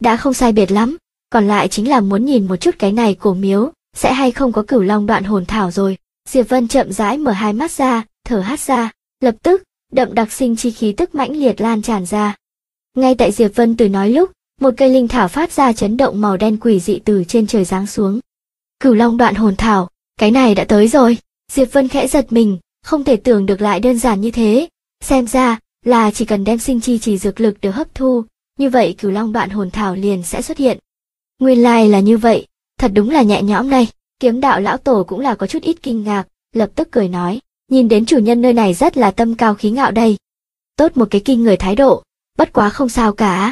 đã không sai biệt lắm, còn lại chính là muốn nhìn một chút cái này cổ miếu, sẽ hay không có Cửu Long Đoạn Hồn Thảo rồi. Diệp Vân chậm rãi mở hai mắt ra, thở hắt ra, lập tức, đậm đặc sinh chi khí tức mãnh liệt lan tràn ra. Ngay tại Diệp Vân từ nói lúc, một cây linh thảo phát ra chấn động màu đen quỷ dị từ trên trời giáng xuống. Cửu Long Đoạn Hồn Thảo, cái này đã tới rồi. Diệp Vân khẽ giật mình, không thể tưởng được lại đơn giản như thế. Xem ra là chỉ cần đem sinh chi chỉ dược lực được hấp thu, như vậy Cửu Long Đoạn Hồn Thảo liền sẽ xuất hiện. Nguyên lai là như vậy, thật đúng là nhẹ nhõm này. Kiếm đạo lão tổ cũng là có chút ít kinh ngạc, lập tức cười nói, nhìn đến chủ nhân nơi này rất là tâm cao khí ngạo đây. Tốt một cái kinh người thái độ, bất quá không sao cả.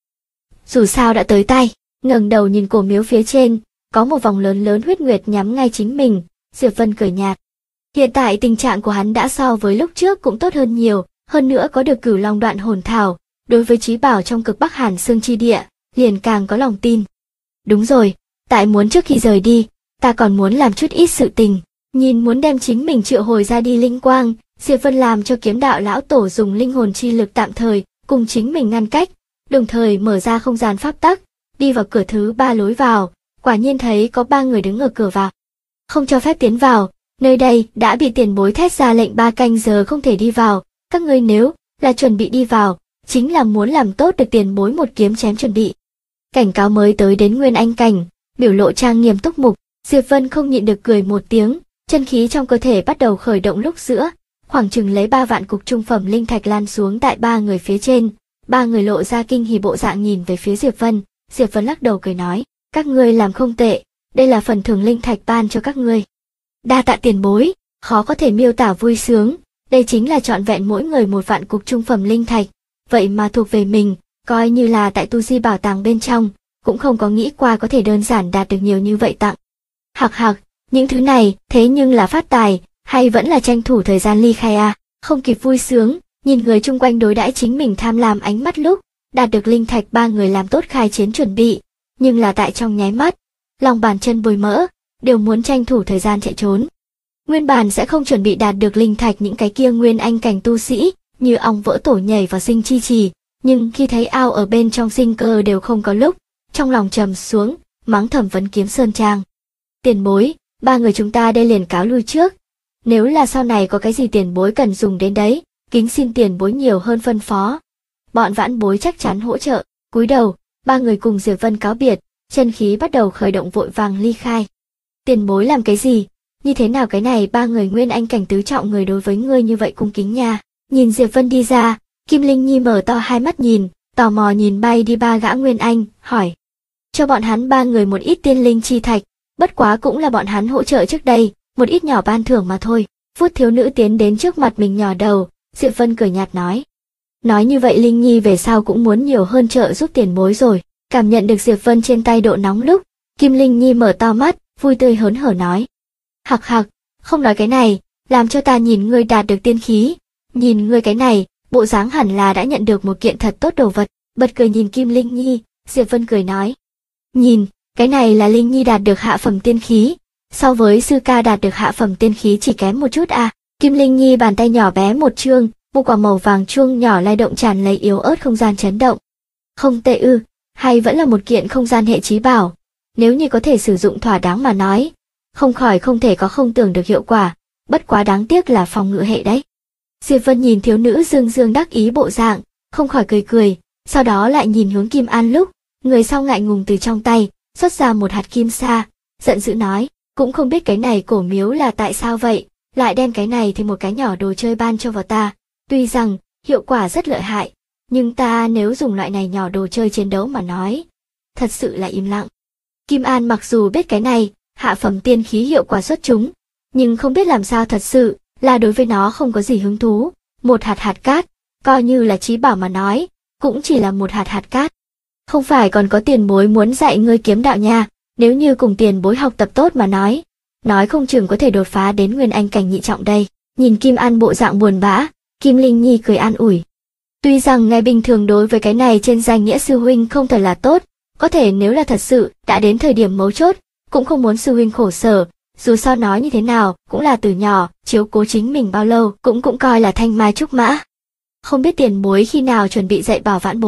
Dù sao đã tới tay, ngẩng đầu nhìn cổ miếu phía trên, có một vòng lớn lớn huyết nguyệt nhắm ngay chính mình, Diệp Vân cười nhạt. Hiện tại tình trạng của hắn đã so với lúc trước cũng tốt hơn nhiều, hơn nữa có được Cửu Long Đoạn Hồn Thảo, đối với chí bảo trong cực Bắc Hàn Xương chi địa, liền càng có lòng tin. Đúng rồi, tại muốn trước khi rời đi, ta còn muốn làm chút ít sự tình, nhìn muốn đem chính mình triệu hồi ra đi linh quang, Diệp Vân làm cho kiếm đạo lão tổ dùng linh hồn chi lực tạm thời cùng chính mình ngăn cách, đồng thời mở ra không gian pháp tắc, đi vào cửa thứ 3 lối vào, quả nhiên thấy có 3 người đứng ở cửa vào. Không cho phép tiến vào, nơi đây đã bị tiền bối thét ra lệnh 3 canh giờ không thể đi vào, các ngươi nếu là chuẩn bị đi vào, chính là muốn làm tốt được tiền bối một kiếm chém chuẩn bị. Cảnh cáo mới tới đến Nguyên Anh cảnh, biểu lộ trang nghiêm túc mục, Diệp Vân không nhịn được cười một tiếng, chân khí trong cơ thể bắt đầu khởi động lúc giữa, khoảng chừng lấy 3 vạn cục trung phẩm linh thạch lan xuống tại 3 người phía trên, 3 người lộ ra kinh hỉ bộ dạng nhìn về phía Diệp Vân lắc đầu cười nói, các ngươi làm không tệ, đây là phần thưởng linh thạch ban cho các ngươi. Đa tạ tiền bối, khó có thể miêu tả vui sướng, đây chính là trọn vẹn mỗi người 1 vạn cục trung phẩm linh thạch, vậy mà thuộc về mình, coi như là tại tu di bảo tàng bên trong, cũng không có nghĩ qua có thể đơn giản đạt được nhiều như vậy tặng. Hạc hạc, những thứ này thế nhưng là phát tài, hay vẫn là tranh thủ thời gian ly khai à, không kịp vui sướng, nhìn người chung quanh đối đãi chính mình tham lam ánh mắt lúc, đạt được linh thạch 3 người làm tốt khai chiến chuẩn bị, nhưng là tại trong nháy mắt, lòng bàn chân bồi mỡ, đều muốn tranh thủ thời gian chạy trốn. Nguyên bản sẽ không chuẩn bị đạt được linh thạch những cái kia Nguyên Anh cảnh tu sĩ, như ong vỡ tổ nhảy vào sinh chi trì, nhưng khi thấy ao ở bên trong sinh cơ đều không có lúc, trong lòng trầm xuống, mắng thầm Vấn Kiếm Sơn Trang. Tiền bối, 3 người chúng ta đây liền cáo lui trước. Nếu là sau này có cái gì tiền bối cần dùng đến đấy, kính xin tiền bối nhiều hơn phân phó. Bọn vãn bối chắc chắn hỗ trợ. Cúi đầu, 3 người cùng Diệp Vân cáo biệt, chân khí bắt đầu khởi động vội vàng ly khai. Tiền bối làm cái gì? Như thế nào cái này 3 người Nguyên Anh cảnh tứ trọng người đối với ngươi như vậy cung kính nha. Nhìn Diệp Vân đi ra, Kim Linh Nhi mở to hai mắt nhìn, tò mò nhìn bay đi 3 gã Nguyên Anh, hỏi. Cho bọn hắn 3 người một ít tiên linh chi thạch, bất quá cũng là bọn hắn hỗ trợ trước đây, một ít nhỏ ban thưởng mà thôi. Phút thiếu nữ tiến đến trước mặt mình nhỏ đầu, Diệp Vân cười nhạt nói. Nói như vậy Linh Nhi về sau cũng muốn nhiều hơn trợ giúp tiền bối rồi. Cảm nhận được Diệp Vân trên tay độ nóng lúc, Kim Linh Nhi mở to mắt, vui tươi hớn hở nói. Hạc hạc, không nói cái này, làm cho ta nhìn ngươi đạt được tiên khí. Nhìn ngươi cái này, bộ dáng hẳn là đã nhận được một kiện thật tốt đồ vật. Bật cười nhìn Kim Linh Nhi, Diệp Vân cười nói. Nhìn, cái này là Linh Nhi đạt được hạ phẩm tiên khí. So với sư ca đạt được hạ phẩm tiên khí chỉ kém một chút à. Kim Linh Nhi bàn tay nhỏ bé một chương, một quả màu vàng chuông nhỏ lay động tràn lấy yếu ớt không gian chấn động. Không tệ ư, hay vẫn là một kiện không gian hệ chí bảo. Nếu như có thể sử dụng thỏa đáng mà nói, không khỏi không thể có không tưởng được hiệu quả, bất quá đáng tiếc là phòng ngự hệ đấy. Diệp Vân nhìn thiếu nữ dương dương đắc ý bộ dạng, không khỏi cười cười, sau đó lại nhìn hướng Kim An lúc, người sau ngại ngùng từ trong tay, xuất ra một hạt kim sa, giận dữ nói, cũng không biết cái này cổ miếu là tại sao vậy, lại đem cái này thì một cái nhỏ đồ chơi ban cho vào ta, tuy rằng, hiệu quả rất lợi hại, nhưng ta nếu dùng loại này nhỏ đồ chơi chiến đấu mà nói, thật sự là im lặng. Kim An mặc dù biết cái này, hạ phẩm tiên khí hiệu quả xuất chúng, nhưng không biết làm sao thật sự, là đối với nó không có gì hứng thú, một hạt cát, coi như là chí bảo mà nói, cũng chỉ là một hạt cát. Không phải còn có tiền bối muốn dạy ngươi kiếm đạo nha, nếu như cùng tiền bối học tập tốt mà nói không chừng có thể đột phá đến Nguyên Anh cảnh nhị trọng đây. Nhìn Kim An bộ dạng buồn bã, Kim Linh Nhi cười an ủi. Tuy rằng ngày bình thường đối với cái này trên danh nghĩa sư huynh không thật là tốt, có thể nếu là thật sự đã đến thời điểm mấu chốt, cũng không muốn sư huynh khổ sở, dù sao nói như thế nào cũng là từ nhỏ chiếu cố chính mình bao lâu cũng coi là thanh mai trúc mã. Không biết tiền bối khi nào chuẩn bị dạy bảo vãn bối.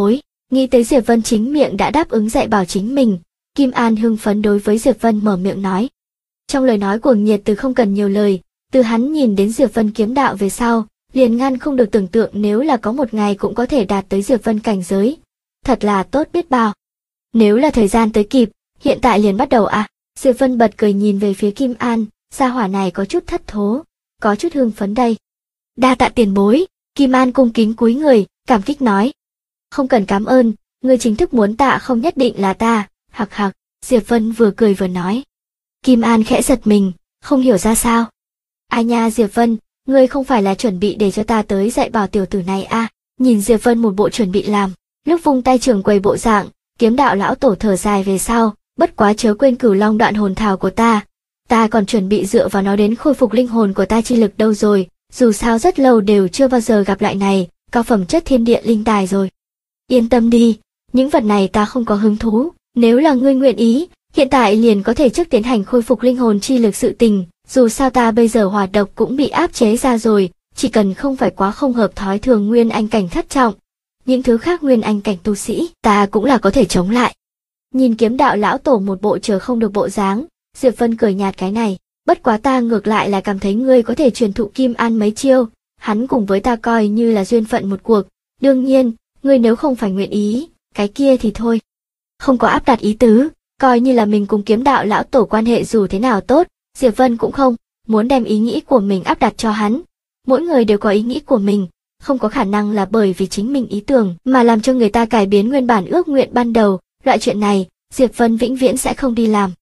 Nghĩ tới Diệp Vân chính miệng đã đáp ứng dạy bảo chính mình, Kim An hưng phấn đối với Diệp Vân mở miệng nói. Trong lời nói cuồng nhiệt từ không cần nhiều lời, từ hắn nhìn đến Diệp Vân kiếm đạo về sau, liền ngăn không được tưởng tượng nếu là có một ngày cũng có thể đạt tới Diệp Vân cảnh giới. Thật là tốt biết bao. Nếu là thời gian tới kịp, hiện tại liền bắt đầu à? Diệp Vân bật cười nhìn về phía Kim An, gia hỏa này có chút thất thố, có chút hưng phấn đây. Đa tạ tiền bối, Kim An cung kính cúi người, cảm kích nói. Không cần cảm ơn, ngươi chính thức muốn tạ không nhất định là ta, hặc hặc, Diệp Vân vừa cười vừa nói. Kim An khẽ giật mình, không hiểu ra sao. Ai nha Diệp Vân, ngươi không phải là chuẩn bị để cho ta tới dạy bảo tiểu tử này à? Nhìn Diệp Vân một bộ chuẩn bị làm, lúc vung tay trường quầy bộ dạng, kiếm đạo lão tổ thở dài về sau, bất quá chớ quên Cửu Long đoạn hồn thảo của ta còn chuẩn bị dựa vào nó đến khôi phục linh hồn của ta chi lực đâu rồi, dù sao rất lâu đều chưa bao giờ gặp lại này, cao phẩm chất thiên địa linh tài rồi. Yên tâm đi, những vật này ta không có hứng thú, nếu là ngươi nguyện ý, hiện tại liền có thể trước tiến hành khôi phục linh hồn chi lực sự tình, dù sao ta bây giờ hỏa độc cũng bị áp chế ra rồi, chỉ cần không phải quá không hợp thói thường nguyên anh cảnh thất trọng. Những thứ khác nguyên anh cảnh tu sĩ, ta cũng là có thể chống lại. Nhìn kiếm đạo lão tổ một bộ chờ không được bộ dáng, Diệp Vân cười nhạt cái này, bất quá ta ngược lại là cảm thấy ngươi có thể truyền thụ Kim An mấy chiêu, hắn cùng với ta coi như là duyên phận một cuộc, đương nhiên, ngươi nếu không phải nguyện ý, cái kia thì thôi. Không có áp đặt ý tứ, coi như là mình cùng kiếm đạo lão tổ quan hệ dù thế nào tốt, Diệp Vân cũng không muốn đem ý nghĩ của mình áp đặt cho hắn. Mỗi người đều có ý nghĩ của mình, không có khả năng là bởi vì chính mình ý tưởng mà làm cho người ta cải biến nguyên bản ước nguyện ban đầu, loại chuyện này, Diệp Vân vĩnh viễn sẽ không đi làm.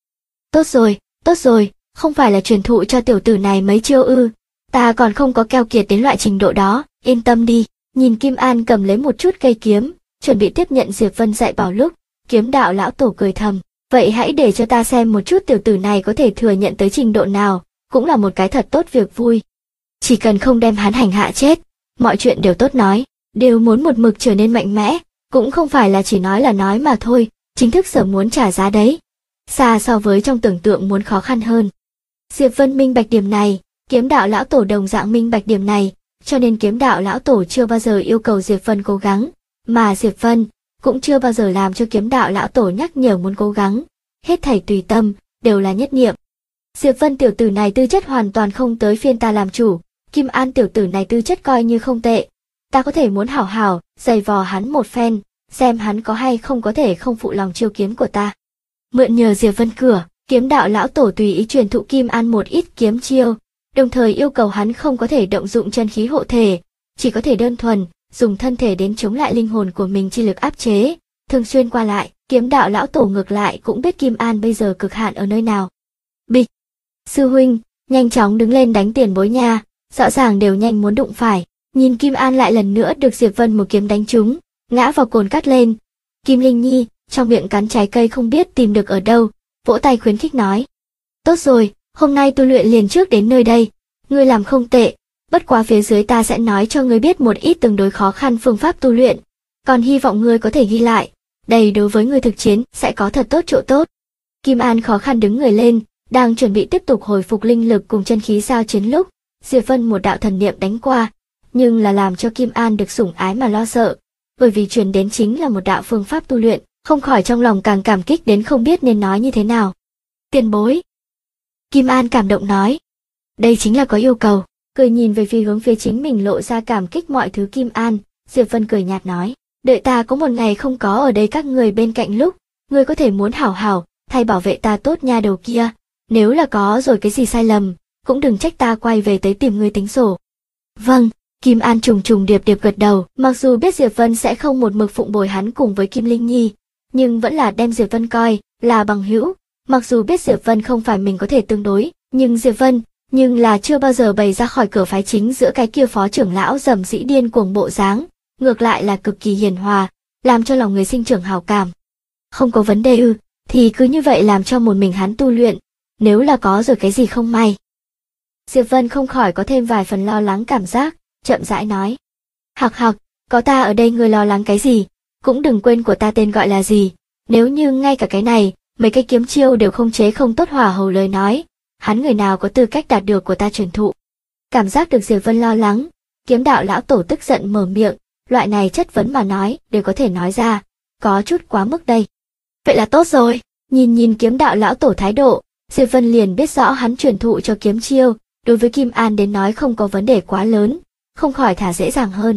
Tốt rồi, không phải là truyền thụ cho tiểu tử này mấy chiêu ư, ta còn không có keo kiệt đến loại trình độ đó, yên tâm đi. Nhìn Kim An cầm lấy một chút cây kiếm, chuẩn bị tiếp nhận Diệp Vân dạy bảo lúc, kiếm đạo lão tổ cười thầm, vậy hãy để cho ta xem một chút tiểu tử này có thể thừa nhận tới trình độ nào, cũng là một cái thật tốt việc vui. Chỉ cần không đem hắn hành hạ chết, mọi chuyện đều tốt nói, đều muốn một mực trở nên mạnh mẽ, cũng không phải là chỉ nói là nói mà thôi, chính thức sở muốn trả giá đấy. Xa so với trong tưởng tượng muốn khó khăn hơn. Diệp Vân minh bạch điểm này, kiếm đạo lão tổ đồng dạng minh bạch điểm này, cho nên kiếm đạo lão tổ chưa bao giờ yêu cầu Diệp Vân cố gắng, mà Diệp Vân cũng chưa bao giờ làm cho kiếm đạo lão tổ nhắc nhở muốn cố gắng, hết thảy tùy tâm, đều là nhất niệm. Diệp Vân tiểu tử này tư chất hoàn toàn không tới phiên ta làm chủ, Kim An tiểu tử này tư chất coi như không tệ, ta có thể muốn hảo hảo giày vò hắn một phen, xem hắn có hay không có thể không phụ lòng chiêu kiếm của ta. Mượn nhờ Diệp Vân cửa, kiếm đạo lão tổ tùy ý truyền thụ Kim An một ít kiếm chiêu, đồng thời yêu cầu hắn không có thể động dụng chân khí hộ thể, chỉ có thể đơn thuần dùng thân thể đến chống lại linh hồn của mình chi lực áp chế, thường xuyên qua lại. Kiếm đạo lão tổ ngược lại cũng biết Kim An bây giờ cực hạn ở nơi nào. Bịch! Sư huynh, nhanh chóng đứng lên đánh tiền bối nha, rõ ràng đều nhanh muốn đụng phải. Nhìn Kim An lại lần nữa được Diệp Vân một kiếm đánh trúng, ngã vào cồn cát lên. Kim Linh Nhi, trong miệng cắn trái cây không biết tìm được ở đâu, vỗ tay khuyến khích nói. Tốt rồi, hôm nay tu luyện liền trước đến nơi đây, ngươi làm không tệ, bất quá phía dưới ta sẽ nói cho ngươi biết một ít tương đối khó khăn phương pháp tu luyện, còn hy vọng ngươi có thể ghi lại, đây đối với ngươi thực chiến sẽ có thật tốt chỗ tốt. Kim An khó khăn đứng người lên, đang chuẩn bị tiếp tục hồi phục linh lực cùng chân khí giao chiến lúc, Diệp Vân một đạo thần niệm đánh qua, nhưng là làm cho Kim An được sủng ái mà lo sợ, bởi vì truyền đến chính là một đạo phương pháp tu luyện, không khỏi trong lòng càng cảm kích đến không biết nên nói như thế nào. Tiền bối! Kim An cảm động nói. Đây chính là có yêu cầu, cười nhìn về hướng phía chính mình lộ ra cảm kích mọi thứ Kim An, Diệp Vân cười nhạt nói. Đợi ta có một ngày không có ở đây các người bên cạnh lúc, người có thể muốn hảo hảo, thay bảo vệ ta tốt nha đầu kia, nếu là có rồi cái gì sai lầm, cũng đừng trách ta quay về tới tìm ngươi tính sổ. Vâng, Kim An trùng trùng điệp điệp gật đầu, mặc dù biết Diệp Vân sẽ không một mực phụng bồi hắn cùng với Kim Linh Nhi, nhưng vẫn là đem Diệp Vân coi là bằng hữu, mặc dù biết Diệp Vân không phải mình có thể tương đối, nhưng Diệp Vân nhưng là chưa bao giờ bày ra khỏi cửa phái chính giữa cái kia phó trưởng lão dầm dĩ điên cuồng bộ dáng, ngược lại là cực kỳ hiền hòa, làm cho lòng người sinh trưởng hảo cảm. Không có vấn đề ư, thì cứ như vậy làm cho một mình hắn tu luyện, nếu là có rồi cái gì không may. Diệp Vân không khỏi có thêm vài phần lo lắng cảm giác, chậm rãi nói. Hặc hặc, có ta ở đây ngươi lo lắng cái gì, cũng đừng quên của ta tên gọi là gì, nếu như ngay cả cái này, mấy cái kiếm chiêu đều không chế không tốt hỏa hầu lời nói, hắn người nào có tư cách đạt được của ta truyền thụ. Cảm giác được Diệp Vân lo lắng, kiếm đạo lão tổ tức giận mở miệng, loại này chất vấn mà nói, đều có thể nói ra, có chút quá mức đây. Vậy là tốt rồi, nhìn kiếm đạo lão tổ thái độ, Diệp Vân liền biết rõ hắn truyền thụ cho kiếm chiêu, đối với Kim An đến nói không có vấn đề quá lớn, không khỏi thả dễ dàng hơn.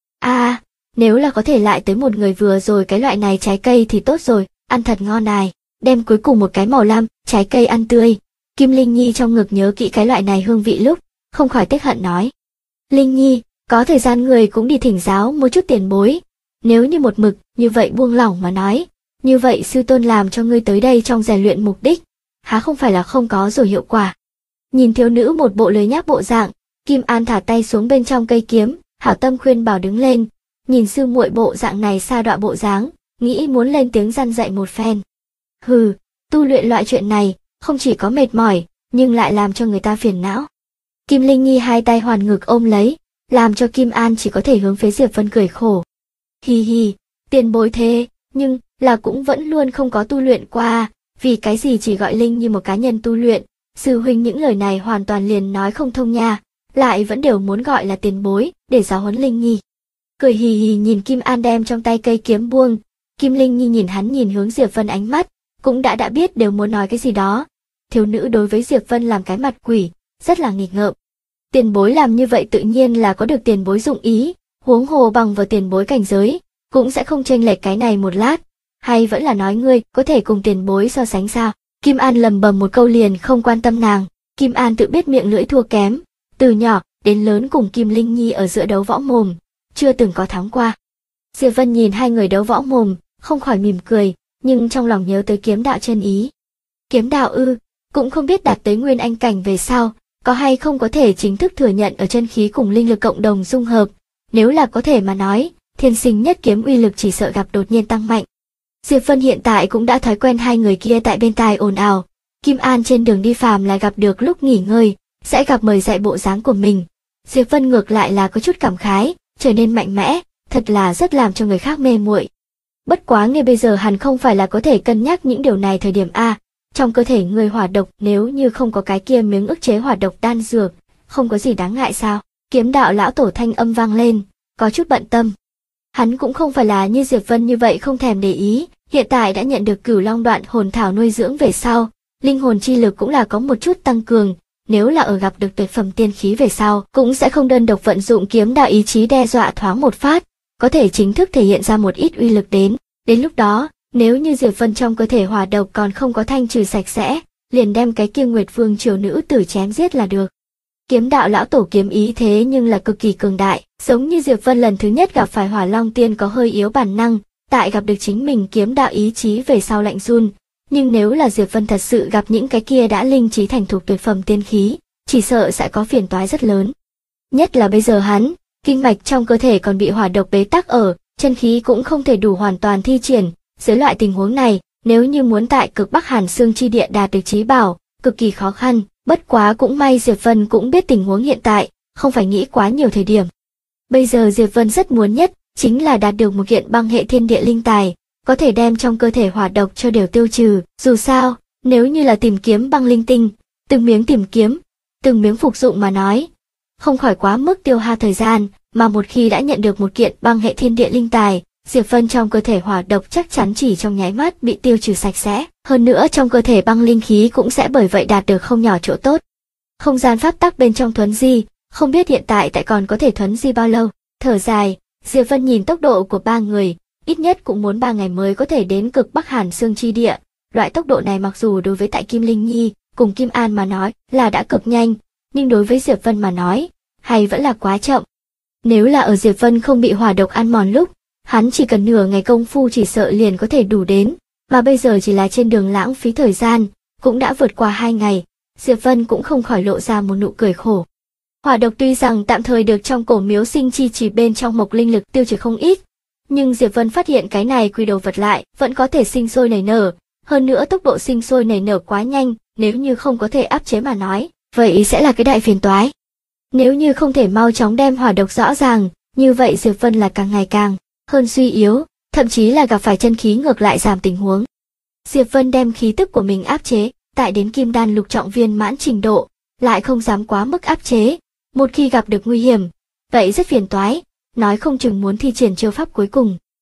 Nếu là có thể lại tới một người vừa rồi cái loại này trái cây thì tốt rồi, ăn thật ngon này, đem cuối cùng một cái màu lam, trái cây ăn tươi. Kim Linh Nhi trong ngực nhớ kỹ cái loại này hương vị lúc, không khỏi tiếc hận nói. Linh Nhi, có thời gian người cũng đi thỉnh giáo một chút tiền bối. Nếu như một mực như vậy buông lỏng mà nói, như vậy sư tôn làm cho ngươi tới đây trong rèn luyện mục đích, há không phải là không có rồi hiệu quả. Nhìn thiếu nữ một bộ lười nhác bộ dạng, Kim An thả tay xuống bên trong cây kiếm, hảo tâm khuyên bảo đứng lên, nhìn sư muội bộ dạng này sa đọa bộ dáng, nghĩ muốn lên tiếng răn dạy một phen. Hừ, tu luyện loại chuyện này, không chỉ có mệt mỏi, nhưng lại làm cho người ta phiền não. Kim Linh Nhi hai tay hoàn ngực ôm lấy, làm cho Kim An chỉ có thể hướng phía Diệp Vân cười khổ. Hi hi, tiền bối thế, nhưng là cũng vẫn luôn không có tu luyện qua, vì cái gì chỉ gọi Linh như một cá nhân tu luyện, sư huynh những lời này hoàn toàn liền nói không thông nha, lại vẫn đều muốn gọi là tiền bối để giáo huấn Linh Nhi. Cười hì hì nhìn Kim An đem trong tay cây kiếm buông, Kim Linh Nhi nhìn hắn nhìn hướng Diệp Vân ánh mắt, cũng đã biết đều muốn nói cái gì đó. Thiếu nữ đối với Diệp Vân làm cái mặt quỷ, rất là nghịch ngợm. Tiền bối làm như vậy tự nhiên là có được tiền bối dụng ý, huống hồ bằng vào tiền bối cảnh giới, cũng sẽ không chênh lệch cái này một lát, hay vẫn là nói ngươi có thể cùng tiền bối so sánh sao? Kim An lầm bầm một câu liền không quan tâm nàng, Kim An tự biết miệng lưỡi thua kém, từ nhỏ đến lớn cùng Kim Linh Nhi ở giữa đấu võ mồm, chưa từng có thắng qua. Diệp Vân nhìn hai người đấu võ mồm, không khỏi mỉm cười, nhưng trong lòng nhớ tới kiếm đạo chân ý. Kiếm đạo ư, cũng không biết đạt tới nguyên anh cảnh về sau, có hay không có thể chính thức thừa nhận ở chân khí cùng linh lực cộng đồng dung hợp, nếu là có thể mà nói, thiên sinh nhất kiếm uy lực chỉ sợ gặp đột nhiên tăng mạnh. Diệp Vân hiện tại cũng đã thói quen hai người kia tại bên tai ồn ào, Kim An trên đường đi phàm lại gặp được lúc nghỉ ngơi, sẽ gặp mời dạy bộ dáng của mình. Diệp Vân ngược lại là có chút cảm khái, trở nên mạnh mẽ, thật là rất làm cho người khác mê muội. Bất quá ngay bây giờ hẳn không phải là có thể cân nhắc những điều này thời điểm A, trong cơ thể người hỏa độc nếu như không có cái kia miếng ức chế hỏa độc đan dược, không có gì đáng ngại sao? Kiếm đạo lão tổ thanh âm vang lên, có chút bận tâm. Hắn cũng không phải là như Diệp Vân như vậy không thèm để ý, hiện tại đã nhận được Cửu Long Đoạn hồn thảo nuôi dưỡng về sau, linh hồn chi lực cũng là có một chút tăng cường, nếu là ở gặp được tuyệt phẩm tiên khí về sau, cũng sẽ không đơn độc vận dụng kiếm đạo ý chí đe dọa thoáng một phát, có thể chính thức thể hiện ra một ít uy lực đến. Đến lúc đó, nếu như Diệp Vân trong cơ thể hỏa độc còn không có thanh trừ sạch sẽ, liền đem cái kia Nguyệt Vương triều nữ tử chém giết là được. Kiếm đạo lão tổ kiếm ý thế nhưng là cực kỳ cường đại, giống như Diệp Vân lần thứ nhất gặp phải Hỏa Long Tiên có hơi yếu bản năng, tại gặp được chính mình kiếm đạo ý chí về sau lạnh run, nhưng nếu là Diệp Vân thật sự gặp những cái kia đã linh trí thành thục tuyệt phẩm tiên khí, chỉ sợ sẽ có phiền toái rất lớn. Nhất là bây giờ hắn, kinh mạch trong cơ thể còn bị hỏa độc bế tắc ở, chân khí cũng không thể đủ hoàn toàn thi triển, dưới loại tình huống này, nếu như muốn tại cực Bắc Hàn Xương chi địa đạt được chí bảo, cực kỳ khó khăn, bất quá cũng may Diệp Vân cũng biết tình huống hiện tại, không phải nghĩ quá nhiều thời điểm. Bây giờ Diệp Vân rất muốn nhất, chính là đạt được một kiện băng hệ thiên địa linh tài, có thể đem trong cơ thể hỏa độc cho đều tiêu trừ, dù sao, nếu như là tìm kiếm băng linh tinh, từng miếng tìm kiếm, từng miếng phục dụng mà nói, không khỏi quá mức tiêu hao thời gian, mà một khi đã nhận được một kiện băng hệ thiên địa linh tài, Diệp Vân trong cơ thể hỏa độc chắc chắn chỉ trong nháy mắt bị tiêu trừ sạch sẽ, hơn nữa trong cơ thể băng linh khí cũng sẽ bởi vậy đạt được không nhỏ chỗ tốt. Không gian pháp tắc bên trong thuấn di, không biết hiện tại còn có thể thuấn di bao lâu, thở dài, Diệp Vân nhìn tốc độ của ba người, ít nhất cũng muốn 3 ngày mới có thể đến cực Bắc Hàn Xương chi địa, loại tốc độ này mặc dù đối với tại Kim Linh Nhi, cùng Kim An mà nói là đã cực nhanh, nhưng đối với Diệp Vân mà nói, hay vẫn là quá chậm. Nếu là ở Diệp Vân không bị hỏa độc ăn mòn lúc, hắn chỉ cần nửa ngày công phu chỉ sợ liền có thể đủ đến, mà bây giờ chỉ là trên đường lãng phí thời gian, cũng đã vượt qua 2 ngày, Diệp Vân cũng không khỏi lộ ra một nụ cười khổ. Hỏa độc tuy rằng tạm thời được trong cổ miếu sinh chi chỉ bên trong mộc linh lực tiêu trừ không ít, nhưng Diệp Vân phát hiện cái này quy đồ vật lại vẫn có thể sinh sôi nảy nở, hơn nữa tốc độ sinh sôi nảy nở quá nhanh, nếu như không có thể áp chế mà nói, vậy sẽ là cái đại phiền toái. Nếu như không thể mau chóng đem hỏa độc rõ ràng, như vậy Diệp Vân là càng ngày càng hơn suy yếu, thậm chí là gặp phải chân khí ngược lại giảm tình huống. Diệp Vân đem khí tức của mình áp chế, tại đến kim đan lục trọng viên mãn trình độ, lại không dám quá mức áp chế, một khi gặp được nguy hiểm, vậy rất phiền toái, nói không chừng muốn thi triển chiêu pháp cuối cùng,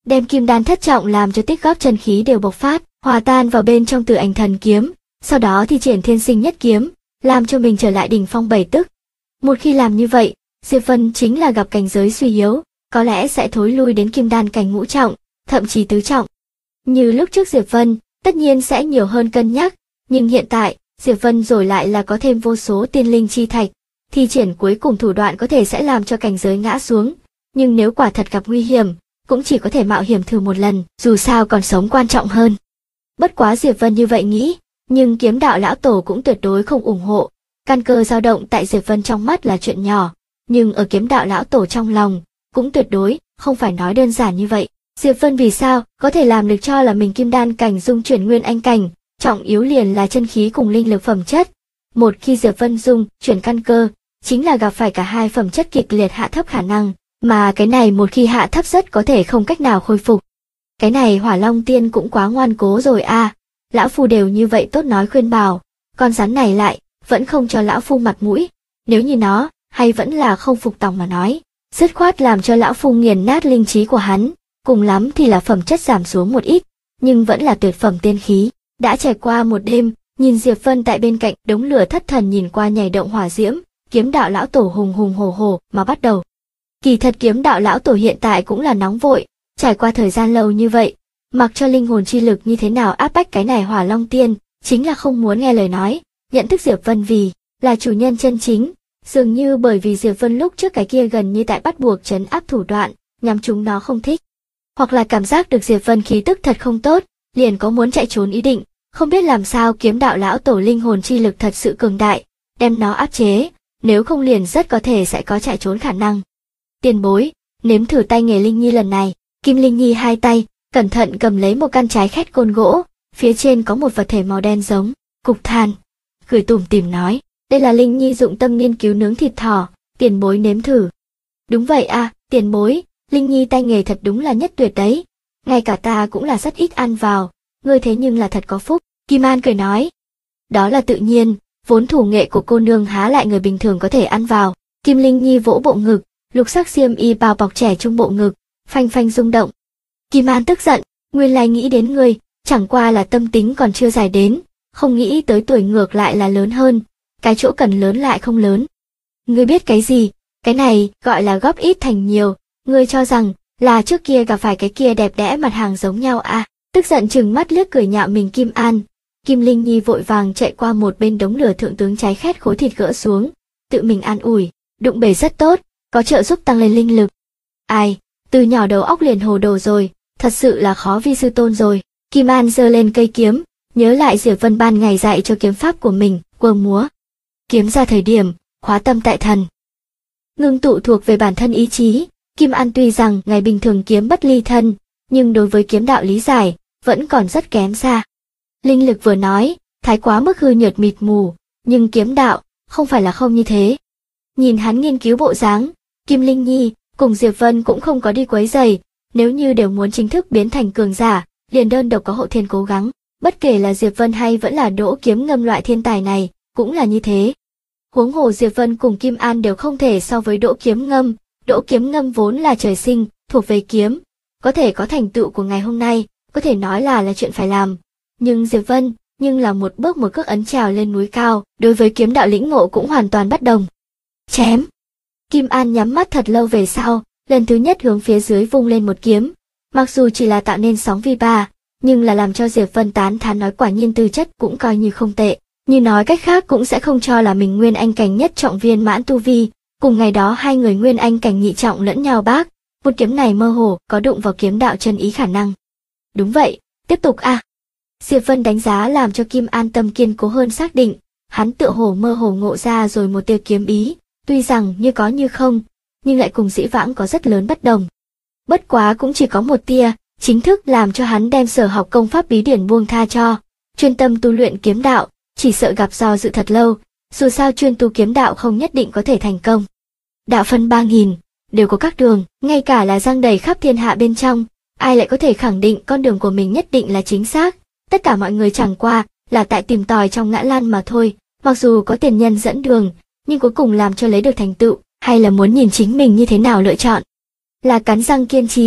đem kim đan thất trọng làm cho tích góp chân khí đều bộc phát, hòa tan vào bên trong Từ Ảnh Thần kiếm, sau đó thi triển Thiên Sinh Nhất kiếm, làm cho mình trở lại đỉnh phong 7 tức. Một khi làm như vậy, Diệp Vân chính là gặp cảnh giới suy yếu, có lẽ sẽ thối lui đến kim đan cảnh ngũ trọng, thậm chí tứ trọng. Như lúc trước Diệp Vân, tất nhiên sẽ nhiều hơn cân nhắc, nhưng hiện tại, Diệp Vân rồi lại là có thêm vô số tiên linh chi thạch, thi triển cuối cùng thủ đoạn có thể sẽ làm cho cảnh giới ngã xuống, nhưng nếu quả thật gặp nguy hiểm, cũng chỉ có thể mạo hiểm thử một lần, dù sao còn sống quan trọng hơn. Bất quá Diệp Vân như vậy nghĩ, nhưng Kiếm Đạo lão tổ cũng tuyệt đối không ủng hộ. Căn cơ dao động tại Diệp Vân trong mắt là chuyện nhỏ, nhưng ở Kiếm Đạo lão tổ trong lòng, cũng tuyệt đối không phải nói đơn giản như vậy. Diệp Vân vì sao có thể làm được cho là mình kim đan cảnh dung chuyển nguyên anh cảnh, trọng yếu liền là chân khí cùng linh lực phẩm chất. Một khi Diệp Vân dung chuyển căn cơ, chính là gặp phải cả hai phẩm chất kịch liệt hạ thấp khả năng, mà cái này một khi hạ thấp rất có thể không cách nào khôi phục. Cái này Hỏa Long Tiên cũng quá ngoan cố rồi a, lão phu đều như vậy tốt nói khuyên bảo, con rắn này lại vẫn không cho lão phu mặt mũi, nếu như nó hay vẫn là không phục tòng mà nói, dứt khoát làm cho lão phu nghiền nát linh trí của hắn, cùng lắm thì là phẩm chất giảm xuống một ít, nhưng vẫn là tuyệt phẩm tiên khí. Đã trải qua một đêm, nhìn Diệp Vân tại bên cạnh đống lửa thất thần nhìn qua nhảy động hỏa diễm, Kiếm Đạo lão tổ hùng hùng hổ hổ mà bắt đầu. Kỳ thật Kiếm Đạo lão tổ hiện tại cũng là nóng vội, trải qua thời gian lâu như vậy, mặc cho linh hồn chi lực như thế nào áp bách cái này Hỏa Long Tiên, chính là không muốn nghe lời nói, nhận thức Diệp Vân vì là chủ nhân chân chính, dường như bởi vì Diệp Vân lúc trước cái kia gần như tại bắt buộc trấn áp thủ đoạn, nhằm chúng nó không thích. Hoặc là cảm giác được Diệp Vân khí tức thật không tốt, liền có muốn chạy trốn ý định, không biết làm sao Kiếm Đạo lão tổ linh hồn chi lực thật sự cường đại, đem nó áp chế, nếu không liền rất có thể sẽ có chạy trốn khả năng. Tiền bối, nếm thử tay nghề Linh Nhi lần này. Kim Linh Nhi hai tay, cẩn thận cầm lấy một căn trái khét côn gỗ, phía trên có một vật thể màu đen giống cục than, cười tủm tỉm nói, đây là Linh Nhi dụng tâm nghiên cứu nướng thịt thỏ, tiền bối nếm thử. Đúng vậy à, tiền bối, Linh Nhi tay nghề thật đúng là nhất tuyệt đấy, ngay cả ta cũng là rất ít ăn vào, ngươi thế nhưng là thật có phúc, Kim An cười nói. Đó là tự nhiên, vốn thủ nghệ của cô nương há lại người bình thường có thể ăn vào. Kim Linh Nhi vỗ bộ ngực, lục sắc xiêm y bao bọc trẻ trung bộ ngực, phanh phanh rung động. Kim An tức giận, nguyên lai nghĩ đến ngươi, chẳng qua là tâm tính còn chưa dài đến, không nghĩ tới tuổi ngược lại là lớn hơn, cái chỗ cần lớn lại không lớn. Ngươi biết cái gì, cái này gọi là góp ít thành nhiều, ngươi cho rằng là trước kia gặp phải cái kia đẹp đẽ mặt hàng giống nhau à? Tức giận chừng mắt liếc cười nhạo mình Kim An. Kim Linh Nhi vội vàng chạy qua một bên đống lửa thượng tướng trái khét khối thịt gỡ xuống, tự mình an ủi, đụng bể rất tốt, có trợ giúp tăng lên linh lực. Ai, từ nhỏ đầu óc liền hồ đồ rồi, thật sự là khó vi sư tôn rồi. Kim An giơ lên cây kiếm, nhớ lại Diệp Vân ban ngày dạy cho kiếm pháp của mình, quơ múa. Kiếm ra thời điểm, khóa tâm tại thần. Ngưng tụ thuộc về bản thân ý chí, Kim An tuy rằng ngày bình thường kiếm bất ly thân, nhưng đối với kiếm đạo lý giải, vẫn còn rất kém xa. Linh lực vừa nói, thái quá mức hư nhợt mịt mù, nhưng kiếm đạo, không phải là không như thế. Nhìn hắn nghiên cứu bộ dáng, Kim Linh Nhi, cùng Diệp Vân cũng không có đi quấy rầy, nếu như đều muốn chính thức biến thành cường giả, liền đơn độc có Hậu Thiên cố gắng, bất kể là Diệp Vân hay vẫn là Đỗ Kiếm Ngâm loại thiên tài này, cũng là như thế. Huống hồ Diệp Vân cùng Kim An đều không thể so với Đỗ Kiếm Ngâm, Đỗ Kiếm Ngâm vốn là trời sinh, thuộc về kiếm, có thể có thành tựu của ngày hôm nay, có thể nói là chuyện phải làm. Nhưng Diệp Vân, nhưng là một bước một cước ấn trèo lên núi cao, đối với kiếm đạo lĩnh ngộ cũng hoàn toàn bất đồng. Chém! Kim An nhắm mắt thật lâu về sau, lần thứ nhất hướng phía dưới vung lên một kiếm, mặc dù chỉ là tạo nên sóng vi ba, nhưng là làm cho Diệp Vân tán thán nói quả nhiên tư chất cũng coi như không tệ, như nói cách khác cũng sẽ không cho là mình nguyên anh cảnh nhất trọng viên mãn tu vi, cùng ngày đó hai người nguyên anh cảnh nhị trọng lẫn nhau bác, một kiếm này mơ hồ có đụng vào kiếm đạo chân ý khả năng. Đúng vậy, tiếp tục a. Diệp Vân đánh giá làm cho Kim An tâm kiên cố hơn xác định, hắn tựa hồ mơ hồ ngộ ra rồi một tia kiếm ý, tuy rằng như có như không, nhưng lại cùng dĩ vãng có rất lớn bất đồng. Bất quá cũng chỉ có một tia, chính thức làm cho hắn đem sở học công pháp bí điển buông tha cho, chuyên tâm tu luyện kiếm đạo, chỉ sợ gặp do dự thật lâu, dù sao chuyên tu kiếm đạo không nhất định có thể thành công. Đạo phân 3000, đều có các đường, ngay cả là giăng đầy khắp thiên hạ bên trong, ai lại có thể khẳng định con đường của mình nhất định là chính xác, tất cả mọi người chẳng qua là tại tìm tòi trong ngã lan mà thôi, mặc dù có tiền nhân dẫn đường, nhưng cuối cùng làm cho lấy được thành tựu, hay là muốn nhìn chính mình như thế nào lựa chọn. Là cắn răng kiên trì,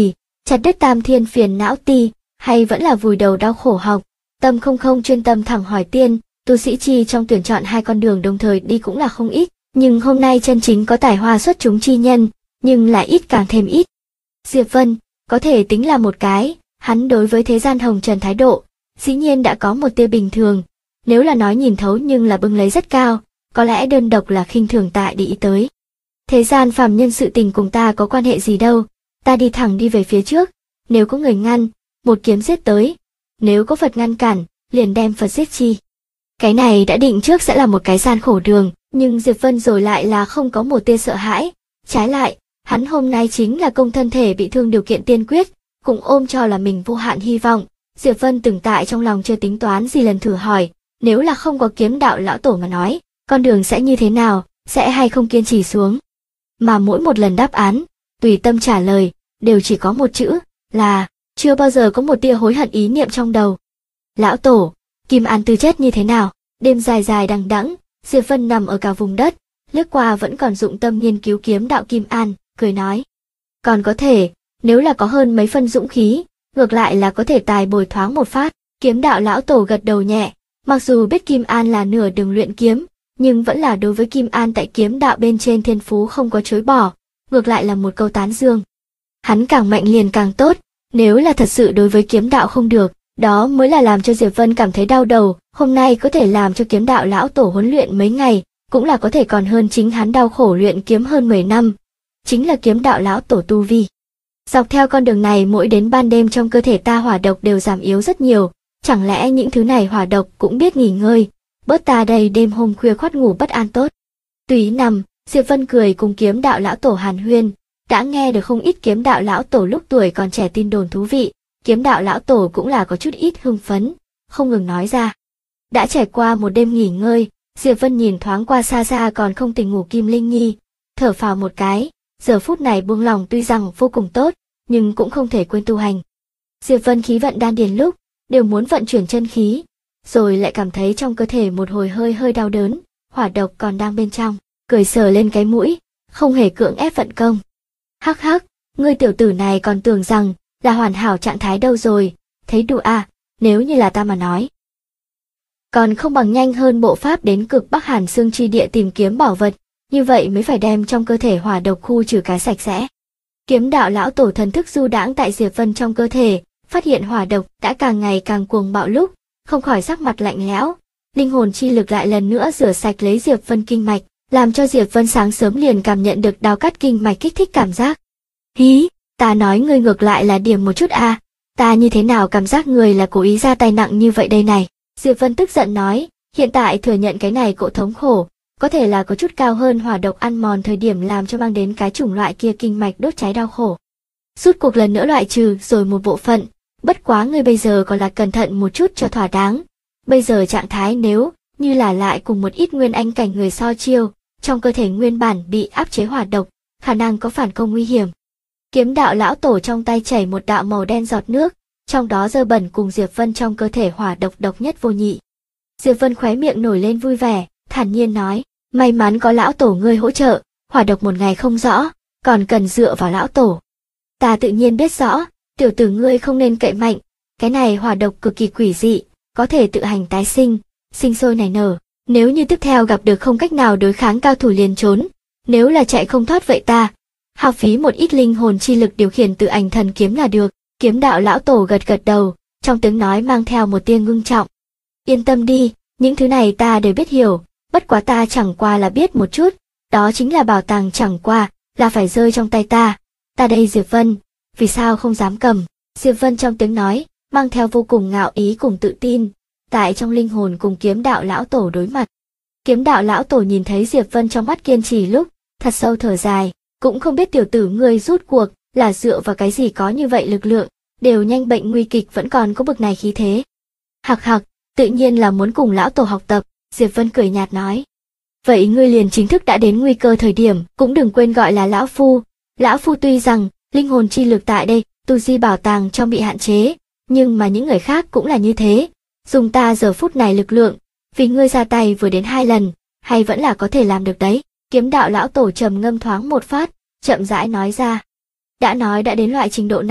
chặt đứt tam thiên phiền não ti, hay vẫn là vùi đầu đau khổ học. Tâm không chuyên tâm thẳng hỏi tiên, tu sĩ chi trong tuyển chọn hai con đường đồng thời đi cũng là không ít, nhưng hôm nay chân chính có tài hoa xuất chúng chi nhân, nhưng lại ít càng thêm ít. Diệp Vân, có thể tính là một cái, hắn đối với thế gian hồng trần thái độ, dĩ nhiên đã có một tia bình thường, nếu là nói nhìn thấu nhưng là bưng lấy rất cao, có lẽ đơn độc là khinh thường tại để ý tới. Thế gian phàm nhân sự tình cùng ta có quan hệ gì đâu, ta đi thẳng đi về phía trước, nếu có người ngăn, một kiếm giết tới, nếu có Phật ngăn cản, liền đem Phật giết chi. Cái này đã định trước sẽ là một cái gian khổ đường, nhưng Diệp Vân rồi lại là không có một tia sợ hãi, trái lại, hắn hôm nay chính là công thân thể bị thương điều kiện tiên quyết, cũng ôm cho là mình vô hạn hy vọng. Diệp Vân từng tại trong lòng chưa tính toán gì lần thử hỏi, nếu là không có kiếm đạo lão tổ mà nói, con đường sẽ như thế nào, sẽ hay không kiên trì xuống. Mà mỗi một lần đáp án, tùy tâm trả lời, đều chỉ có một chữ, là, chưa bao giờ có một tia hối hận ý niệm trong đầu. Lão tổ, Kim An tư chất như thế nào? Đêm dài dài đằng đẵng, Diệp Vân nằm ở cả vùng đất, lướt qua vẫn còn dụng tâm nghiên cứu kiếm đạo Kim An, cười nói. Còn có thể, nếu là có hơn mấy phân dũng khí, ngược lại là có thể tài bồi thoáng một phát. Kiếm đạo lão tổ gật đầu nhẹ, mặc dù biết Kim An là nửa đường luyện kiếm, nhưng vẫn là đối với Kim An tại kiếm đạo bên trên thiên phú không có chối bỏ, ngược lại là một câu tán dương. Hắn càng mạnh liền càng tốt, nếu là thật sự đối với kiếm đạo không được, đó mới là làm cho Diệp Vân cảm thấy đau đầu, hôm nay có thể làm cho kiếm đạo lão tổ huấn luyện mấy ngày, cũng là có thể còn hơn chính hắn đau khổ luyện kiếm hơn 10 năm. Chính là kiếm đạo lão tổ tu vi. Dọc theo con đường này mỗi đến ban đêm trong cơ thể ta hỏa độc đều giảm yếu rất nhiều, chẳng lẽ những thứ này hỏa độc cũng biết nghỉ ngơi, bớt ta đây đêm hôm khuya khoắt ngủ bất an tốt. Tùy nằm, Diệp Vân cười cùng kiếm đạo lão tổ hàn huyên, đã nghe được không ít kiếm đạo lão tổ lúc tuổi còn trẻ tin đồn thú vị, kiếm đạo lão tổ cũng là có chút ít hưng phấn, không ngừng nói ra. Đã trải qua một đêm nghỉ ngơi, Diệp Vân nhìn thoáng qua xa xa còn không tỉnh ngủ Kim Linh Nhi, thở phào một cái, giờ phút này buông lòng tuy rằng vô cùng tốt, nhưng cũng không thể quên tu hành. Diệp Vân khí vận đan điền lúc, đều muốn vận chuyển chân khí, rồi lại cảm thấy trong cơ thể một hồi hơi đau đớn, hỏa độc còn đang bên trong, cười sờ lên cái mũi, không hề cưỡng ép vận công. Hắc hắc, ngươi tiểu tử này còn tưởng rằng là hoàn hảo trạng thái đâu rồi, thấy đủ à, nếu như là ta mà nói. Còn không bằng nhanh hơn bộ pháp đến cực Bắc Hàn Xương Chi Địa tìm kiếm bảo vật, như vậy mới phải đem trong cơ thể hỏa độc khu trừ cái sạch sẽ. Kiếm đạo lão tổ thần thức du đãng tại Diệp Vân trong cơ thể, phát hiện hỏa độc đã càng ngày càng cuồng bạo lúc, không khỏi sắc mặt lạnh lẽo, linh hồn chi lực lại lần nữa rửa sạch lấy Diệp Vân kinh mạch, làm cho Diệp Vân sáng sớm liền cảm nhận được đào cắt kinh mạch kích thích cảm giác. Hí, ta nói ngươi ngược lại là điểm một chút a, ta như thế nào cảm giác người là cố ý ra tay nặng như vậy đây này. Diệp Vân tức giận nói, hiện tại thừa nhận cái này cỗ thống khổ, có thể là có chút cao hơn hỏa độc ăn mòn thời điểm làm cho mang đến cái chủng loại kia kinh mạch đốt cháy đau khổ. Rút cuộc lần nữa loại trừ rồi một bộ phận, bất quá ngươi bây giờ còn là cẩn thận một chút cho thỏa đáng. Bây giờ trạng thái nếu như là lại cùng một ít nguyên anh cảnh người so chiêu, trong cơ thể nguyên bản bị áp chế hỏa độc, khả năng có phản công nguy hiểm. Kiếm đạo lão tổ trong tay chảy một đạo màu đen giọt nước, trong đó dơ bẩn cùng Diệp Vân trong cơ thể hỏa độc độc nhất vô nhị. Diệp Vân khóe miệng nổi lên vui vẻ, thản nhiên nói, may mắn có lão tổ ngươi hỗ trợ, hỏa độc một ngày không rõ, còn cần dựa vào lão tổ. Ta tự nhiên biết rõ, tiểu tử ngươi không nên cậy mạnh, cái này hỏa độc cực kỳ quỷ dị, có thể tự hành tái sinh, sinh sôi nảy nở. Nếu như tiếp theo gặp được không cách nào đối kháng cao thủ liền trốn, nếu là chạy không thoát vậy ta, hao phí một ít linh hồn chi lực điều khiển tự ảnh thần kiếm là được. Kiếm đạo lão tổ gật gật đầu, trong tiếng nói mang theo một tia ngưng trọng. Yên tâm đi, những thứ này ta đều biết hiểu, bất quá ta chẳng qua là biết một chút, đó chính là bảo tàng chẳng qua, là phải rơi trong tay ta. Ta đây Diệp Vân, vì sao không dám cầm? Diệp Vân trong tiếng nói, mang theo vô cùng ngạo ý cùng tự tin, tại trong linh hồn cùng kiếm đạo lão tổ đối mặt. Kiếm đạo lão tổ nhìn thấy Diệp Vân trong mắt kiên trì lúc, thật sâu thở dài, cũng không biết tiểu tử ngươi rút cuộc là dựa vào cái gì có như vậy lực lượng, đều nhanh bệnh nguy kịch vẫn còn có bực này khí thế. Hạc hạc, tự nhiên là muốn cùng lão tổ học tập, Diệp Vân cười nhạt nói. Vậy ngươi liền chính thức đã đến nguy cơ thời điểm, cũng đừng quên gọi là lão phu. Lão phu tuy rằng linh hồn chi lực tại đây, tu di bảo tàng trong bị hạn chế, nhưng mà những người khác cũng là như thế. Dùng ta giờ phút này lực lượng, vì ngươi ra tay vừa đến 2 lần, hay vẫn là có thể làm được đấy. Kiếm đạo lão tổ trầm ngâm thoáng một phát, chậm rãi nói ra. Đã nói đã đến loại trình độ này,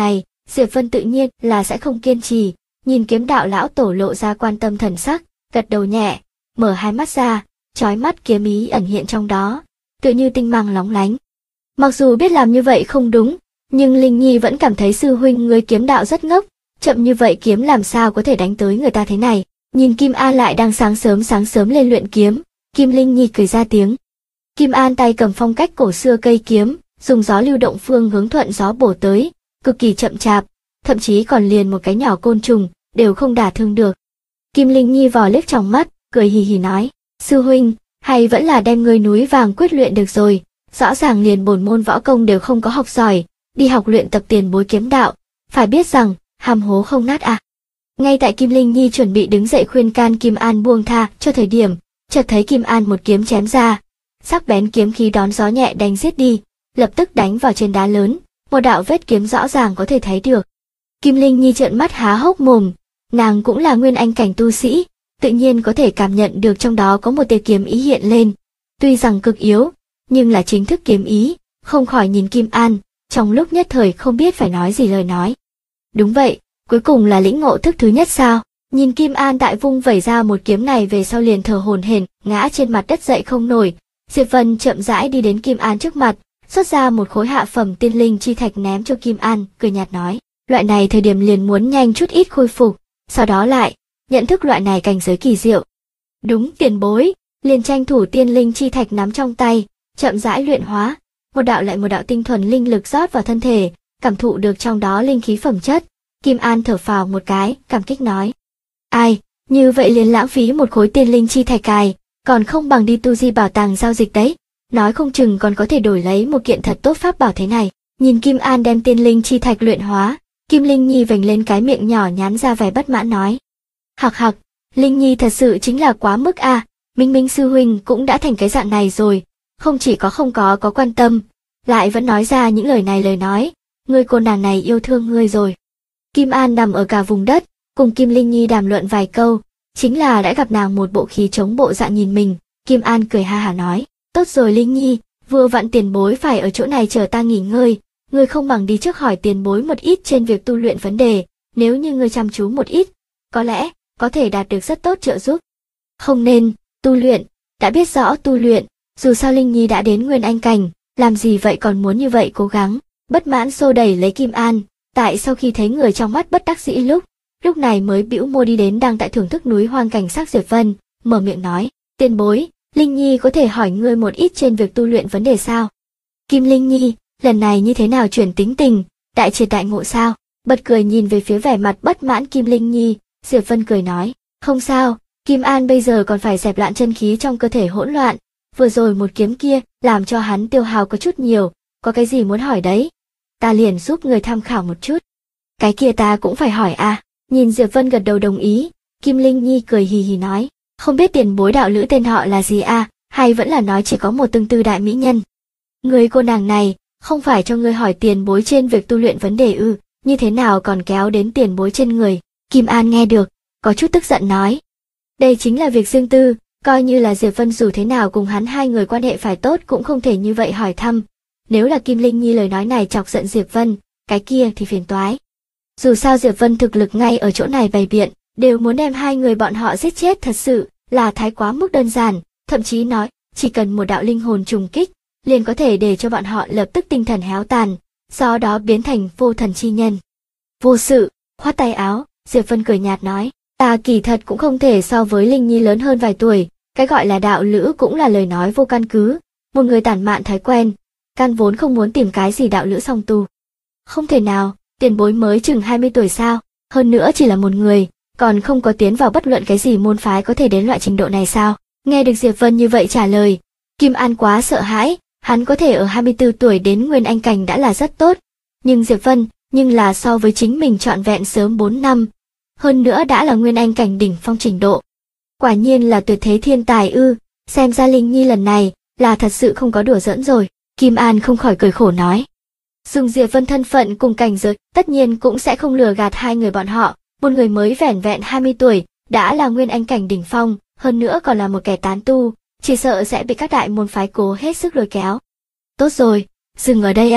Diệp Vân tự nhiên là sẽ không kiên trì, nhìn kiếm đạo lão tổ lộ ra quan tâm thần sắc, gật đầu nhẹ, mở hai mắt ra, chói mắt kiếm ý ẩn hiện trong đó, tựa như tinh mang lóng lánh. Mặc dù biết làm như vậy không đúng, nhưng Linh Nhi vẫn cảm thấy sư huynh người kiếm đạo rất ngốc, chậm như vậy kiếm làm sao có thể đánh tới người ta thế này. Nhìn Kim An lại đang sáng sớm lên luyện kiếm, Kim Linh Nhi cười ra tiếng. Kim An tay cầm phong cách cổ xưa cây kiếm, dùng gió lưu động phương hướng thuận gió bổ tới, cực kỳ chậm chạp, thậm chí còn liền một cái nhỏ côn trùng đều không đả thương được. Kim Linh Nhi vò liếc trong mắt, cười hì hì nói, sư huynh, hay vẫn là đem ngươi núi vàng quyết luyện được rồi, rõ ràng liền bổn môn võ công đều không có học giỏi, đi học luyện tập tiền bối kiếm đạo, phải biết rằng, hàm hố không nát à. Ngay tại Kim Linh Nhi chuẩn bị đứng dậy khuyên can Kim An buông tha cho thời điểm, chợt thấy Kim An một kiếm chém ra, sắc bén kiếm khí đón gió nhẹ đánh giết đi, lập tức đánh vào trên đá lớn, một đạo vết kiếm rõ ràng có thể thấy được. Kim Linh Nhi trợn mắt há hốc mồm, nàng cũng là nguyên anh cảnh tu sĩ, tự nhiên có thể cảm nhận được trong đó có một tia kiếm ý hiện lên, tuy rằng cực yếu, nhưng là chính thức kiếm ý, không khỏi nhìn Kim An, trong lúc nhất thời không biết phải nói gì lời nói. Đúng vậy, cuối cùng là lĩnh ngộ thức thứ nhất sao? Nhìn Kim An tại vung vẩy ra một kiếm này về sau liền thở hổn hển, ngã trên mặt đất dậy không nổi. Diệp Vân chậm rãi đi đến Kim An trước mặt, xuất ra một khối hạ phẩm tiên linh chi thạch ném cho Kim An, cười nhạt nói, loại này thời điểm liền muốn nhanh chút ít khôi phục, sau đó lại nhận thức loại này cảnh giới kỳ diệu. Đúng, tiền bối, liền tranh thủ tiên linh chi thạch nắm trong tay, chậm rãi luyện hóa, một đạo lại một đạo tinh thuần linh lực rót vào thân thể, cảm thụ được trong đó linh khí phẩm chất. Kim An thở phào một cái, cảm kích nói, ai, như vậy liền lãng phí một khối tiên linh chi thạch cài, còn không bằng đi tu di bảo tàng giao dịch đấy, nói không chừng còn có thể đổi lấy một kiện thật tốt pháp bảo thế này. Nhìn Kim An đem tiên linh chi thạch luyện hóa, Kim Linh Nhi vểnh lên cái miệng nhỏ nhắn ra vẻ bất mãn nói, hặc hặc, Linh Nhi thật sự chính là quá mức a, Minh Minh sư huynh cũng đã thành cái dạng này rồi, không chỉ có không có quan tâm, lại vẫn nói ra những lời nói, người cô nàng này yêu thương ngươi rồi. Kim An nằm ở cả vùng đất, cùng Kim Linh Nhi đàm luận vài câu, chính là đã gặp nàng một bộ khí chống bộ dạng nhìn mình, Kim An cười ha hả nói, tốt rồi Linh Nhi, vừa vặn tiền bối phải ở chỗ này chờ ta nghỉ ngơi, ngươi không bằng đi trước hỏi tiền bối một ít trên việc tu luyện vấn đề, nếu như ngươi chăm chú một ít, có lẽ có thể đạt được rất tốt trợ giúp. Không nên, tu luyện, đã biết rõ tu luyện, dù sao Linh Nhi đã đến nguyên anh cảnh, làm gì vậy còn muốn như vậy cố gắng, bất mãn xô đẩy lấy Kim An, tại sau khi thấy người trong mắt bất đắc dĩ lúc này mới bĩu môi đi đến đang tại thưởng thức núi hoang cảnh sắc Diệp Vân, mở miệng nói, tiền bối, Linh Nhi có thể hỏi ngươi một ít trên việc tu luyện vấn đề sao? Kim Linh Nhi, lần này như thế nào chuyển tính tình, đại triệt đại ngộ sao? Bật cười nhìn về phía vẻ mặt bất mãn Kim Linh Nhi, Diệp Vân cười nói, không sao, Kim An bây giờ còn phải dẹp loạn chân khí trong cơ thể hỗn loạn, vừa rồi một kiếm kia làm cho hắn tiêu hao có chút nhiều, có cái gì muốn hỏi đấy? Ta liền giúp người tham khảo một chút. Cái kia ta cũng phải hỏi à? Nhìn Diệp Vân gật đầu đồng ý, Kim Linh Nhi cười hì hì nói, không biết tiền bối đạo lữ tên họ là gì à, hay vẫn là nói chỉ có một tương tư đại mỹ nhân. Người cô nàng này, không phải cho ngươi hỏi tiền bối trên việc tu luyện vấn đề ư, như thế nào còn kéo đến tiền bối trên người. Kim An nghe được, có chút tức giận nói, đây chính là việc riêng tư, coi như là Diệp Vân dù thế nào cùng hắn hai người quan hệ phải tốt cũng không thể như vậy hỏi thăm. Nếu là Kim Linh Nhi lời nói này chọc giận Diệp Vân, cái kia thì phiền toái. Dù sao Diệp Vân thực lực ngay ở chỗ này bày biện, đều muốn đem hai người bọn họ giết chết thật sự là thái quá mức đơn giản, thậm chí nói, chỉ cần một đạo linh hồn trùng kích, liền có thể để cho bọn họ lập tức tinh thần héo tàn, do đó biến thành vô thần chi nhân. Vô sự, khoát tay áo, Diệp Vân cười nhạt nói, ta kỳ thật cũng không thể so với Linh Nhi lớn hơn vài tuổi, cái gọi là đạo lữ cũng là lời nói vô căn cứ, một người tản mạn thói quen, căn vốn không muốn tìm cái gì đạo lữ song tu. Không thể nào, tiền bối mới chừng 20 tuổi sao, hơn nữa chỉ là một người, còn không có tiến vào bất luận cái gì môn phái có thể đến loại trình độ này sao? Nghe được Diệp Vân như vậy trả lời, Kim An quá sợ hãi, hắn có thể ở 24 tuổi đến nguyên anh cảnh đã là rất tốt, nhưng Diệp Vân, nhưng là so với chính mình trọn vẹn sớm 4 năm, hơn nữa đã là nguyên anh cảnh đỉnh phong trình độ. Quả nhiên là tuyệt thế thiên tài ư, xem ra Linh Nhi lần này là thật sự không có đùa giỡn rồi. Kim An không khỏi cười khổ nói. Dùng Diệp Vân thân phận cùng cảnh giới, tất nhiên cũng sẽ không lừa gạt hai người bọn họ, một người mới vẻn vẹn 20 tuổi, đã là nguyên anh cảnh đỉnh phong, hơn nữa còn là một kẻ tán tu, chỉ sợ sẽ bị các đại môn phái cố hết sức lôi kéo. Tốt rồi, dừng ở đây à,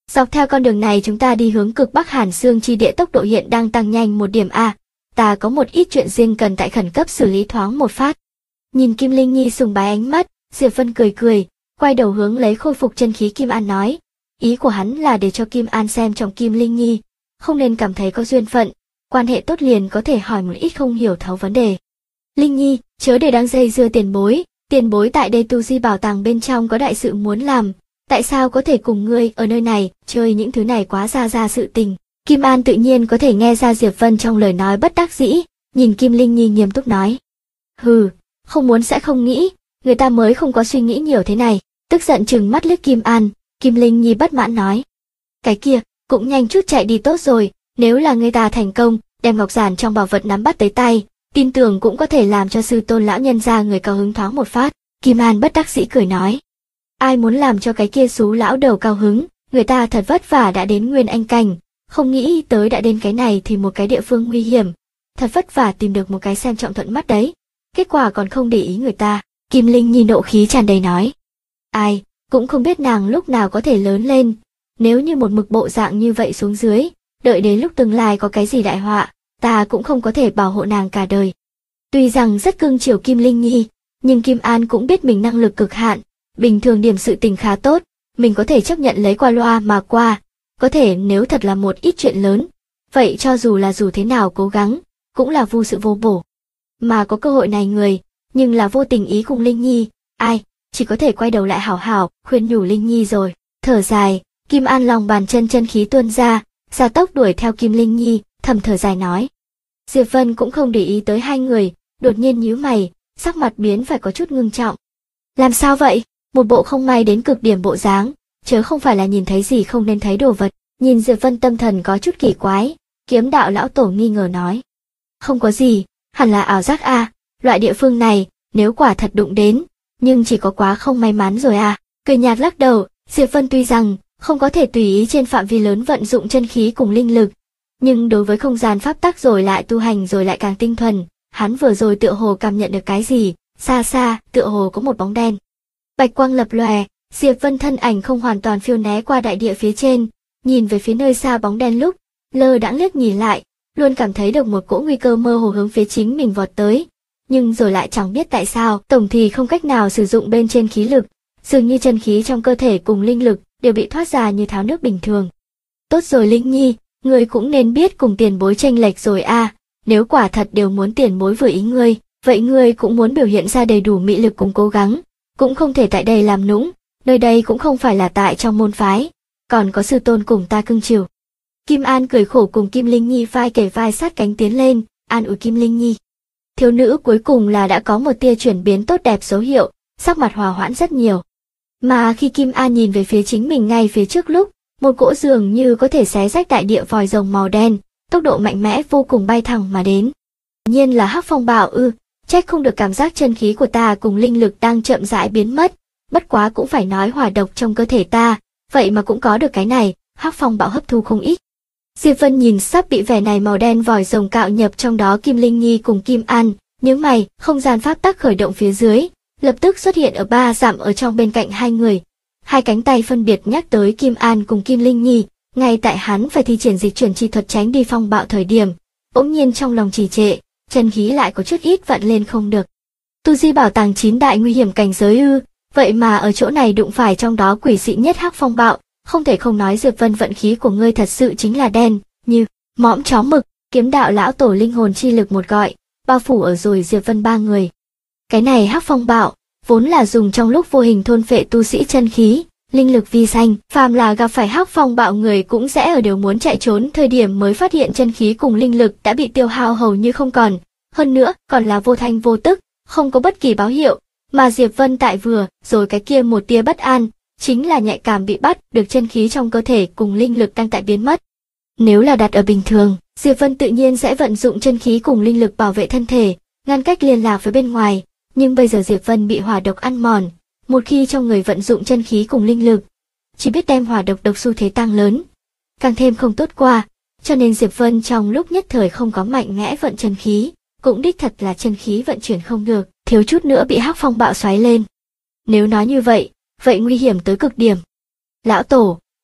Dọc theo con đường này chúng ta đi hướng cực Bắc Hàn Xương chi địa, tốc độ hiện đang tăng nhanh một điểm a. Ta có một ít chuyện riêng cần tại khẩn cấp xử lý thoáng một phát. Nhìn Kim Linh Nhi sùng bái ánh mắt, Diệp Vân cười cười, quay đầu hướng lấy khôi phục chân khí Kim An nói. Ý của hắn là để cho Kim An xem trọng Kim Linh Nhi, không nên cảm thấy có duyên phận, quan hệ tốt liền có thể hỏi một ít không hiểu thấu vấn đề. Linh Nhi, chớ để đang dây dưa tiền bối tại đây tu di bảo tàng bên trong có đại sự muốn làm, tại sao có thể cùng ngươi ở nơi này chơi những thứ này quá ra sự tình. Kim An tự nhiên có thể nghe ra Diệp Vân trong lời nói bất đắc dĩ, nhìn Kim Linh Nhi nghiêm túc nói. Hừ, không muốn sẽ không nghĩ, người ta mới không có suy nghĩ nhiều thế này. Tức giận trừng mắt liếc Kim An, Kim Linh Nhi bất mãn nói. Cái kia, cũng nhanh chút chạy đi tốt rồi, nếu là người ta thành công, đem ngọc giản trong bảo vật nắm bắt tới tay, tin tưởng cũng có thể làm cho sư tôn lão nhân gia người cao hứng thoáng một phát. Kim An bất đắc dĩ cười nói. Ai muốn làm cho cái kia xú lão đầu cao hứng, người ta thật vất vả đã đến Nguyên Anh cảnh, không nghĩ tới đã đến cái này thì một cái địa phương nguy hiểm, thật vất vả tìm được một cái xem trọng thuận mắt đấy, kết quả còn không để ý người ta. Kim Linh Nhi nộ khí tràn đầy nói. Ai, cũng không biết nàng lúc nào có thể lớn lên, nếu như một mực bộ dạng như vậy xuống dưới, đợi đến lúc tương lai có cái gì đại họa, ta cũng không có thể bảo hộ nàng cả đời. Tuy rằng rất cưng chiều Kim Linh Nhi, nhưng Kim An cũng biết mình năng lực cực hạn, bình thường điểm sự tình khá tốt, mình có thể chấp nhận lấy qua loa mà qua, có thể nếu thật là một ít chuyện lớn, vậy cho dù là dù thế nào cố gắng, cũng là vô sự vô bổ. Mà có cơ hội này người, nhưng là vô tình ý cùng Linh Nhi, ai, chỉ có thể quay đầu lại hảo hảo, khuyên nhủ Linh Nhi rồi. Thở dài, Kim An lòng bàn chân khí tuôn ra, gia tốc đuổi theo Kim Linh Nhi, thầm thở dài nói. Diệp Vân cũng không để ý tới hai người, đột nhiên nhíu mày, sắc mặt biến phải có chút ngưng trọng. Làm sao vậy? Một bộ không may đến cực điểm bộ dáng, chớ không phải là nhìn thấy gì không nên thấy đồ vật. Nhìn Diệp Vân tâm thần có chút kỳ quái, Kiếm Đạo lão tổ nghi ngờ nói. Không có gì, hẳn là ảo giác a, loại địa phương này, nếu quả thật đụng đến, nhưng chỉ có quá không may mắn rồi à. Cười nhạt lắc đầu, Diệp Vân tuy rằng không có thể tùy ý trên phạm vi lớn vận dụng chân khí cùng linh lực, nhưng đối với không gian pháp tắc rồi lại tu hành rồi lại càng tinh thuần, hắn vừa rồi tựa hồ cảm nhận được cái gì, xa xa, tựa hồ có một bóng đen. Bạch quang lập lòe, Diệp Vân thân ảnh không hoàn toàn phiêu né qua đại địa phía trên, nhìn về phía nơi xa bóng đen lúc, lơ đãng liếc nhìn lại, luôn cảm thấy được một cỗ nguy cơ mơ hồ hướng phía chính mình vọt tới, nhưng rồi lại chẳng biết tại sao, tổng thì không cách nào sử dụng bên trên khí lực, dường như chân khí trong cơ thể cùng linh lực đều bị thoát ra như tháo nước bình thường. Tốt rồi Linh Nhi, ngươi cũng nên biết cùng tiền bối tranh lệch rồi a, nếu quả thật đều muốn tiền bối vừa ý ngươi, vậy ngươi cũng muốn biểu hiện ra đầy đủ mị lực cùng cố gắng, cũng không thể tại đây làm nũng, nơi đây cũng không phải là tại trong môn phái, còn có sư tôn cùng ta cưng chiều. Kim An cười khổ cùng Kim Linh Nhi vai kề vai sát cánh tiến lên, an ủi Kim Linh Nhi. Thiếu nữ cuối cùng là đã có một tia chuyển biến tốt đẹp dấu hiệu, sắc mặt hòa hoãn rất nhiều. Mà khi Kim An nhìn về phía chính mình ngay phía trước lúc, một cỗ dường như có thể xé rách đại địa vòi rồng màu đen, tốc độ mạnh mẽ vô cùng bay thẳng mà đến. Nhiên là Hắc Phong Bạo ư, trách không được cảm giác chân khí của ta cùng linh lực đang chậm rãi biến mất, bất quá cũng phải nói hỏa độc trong cơ thể ta, vậy mà cũng có được cái này, Hắc Phong Bạo hấp thu không ít. Diệp Vân nhìn sắp bị vẻ này màu đen vòi rồng cạo nhập trong đó Kim Linh Nhi cùng Kim An, nhướng mày, không gian pháp tắc khởi động phía dưới, lập tức xuất hiện ở 3 dặm ở trong bên cạnh hai người. Hai cánh tay phân biệt nhắc tới Kim An cùng Kim Linh Nhi, ngay tại hắn phải thi triển dịch chuyển chi thuật tránh đi phong bạo thời điểm, bỗng nhiên trong lòng trì trệ, chân khí lại có chút ít vận lên không được. Tu di bảo tàng 9 đại nguy hiểm cảnh giới ư, vậy mà ở chỗ này đụng phải trong đó quỷ dị nhất Hắc Phong Bạo, không thể không nói Diệp Vân vận khí của ngươi thật sự chính là đen, như mõm chó mực. Kiếm Đạo lão tổ linh hồn chi lực một gọi, bao phủ ở rồi Diệp Vân ba người. Cái này Hắc Phong Bạo vốn là dùng trong lúc vô hình thôn phệ tu sĩ chân khí, linh lực vi danh, phàm là gặp phải Hắc Phong Bạo người cũng sẽ ở đều muốn chạy trốn thời điểm mới phát hiện chân khí cùng linh lực đã bị tiêu hao hầu như không còn, hơn nữa còn là vô thanh vô tức, không có bất kỳ báo hiệu, mà Diệp Vân tại vừa rồi cái kia một tia bất an, chính là nhạy cảm bị bắt được chân khí trong cơ thể cùng linh lực đang tại biến mất. Nếu là đặt ở bình thường, Diệp Vân tự nhiên sẽ vận dụng chân khí cùng linh lực bảo vệ thân thể, ngăn cách liên lạc với bên ngoài, nhưng bây giờ Diệp Vân bị hỏa độc ăn mòn, một khi trong người vận dụng chân khí cùng linh lực, chỉ biết đem hỏa độc xu thế tăng lớn, càng thêm không tốt qua, cho nên Diệp Vân trong lúc nhất thời không có mạnh mẽ vận chân khí, cũng đích thật là chân khí vận chuyển không được, thiếu chút nữa bị Hắc Phong Bạo xoáy lên. Nếu nói như vậy, vậy nguy hiểm tới cực điểm. Lão tổ,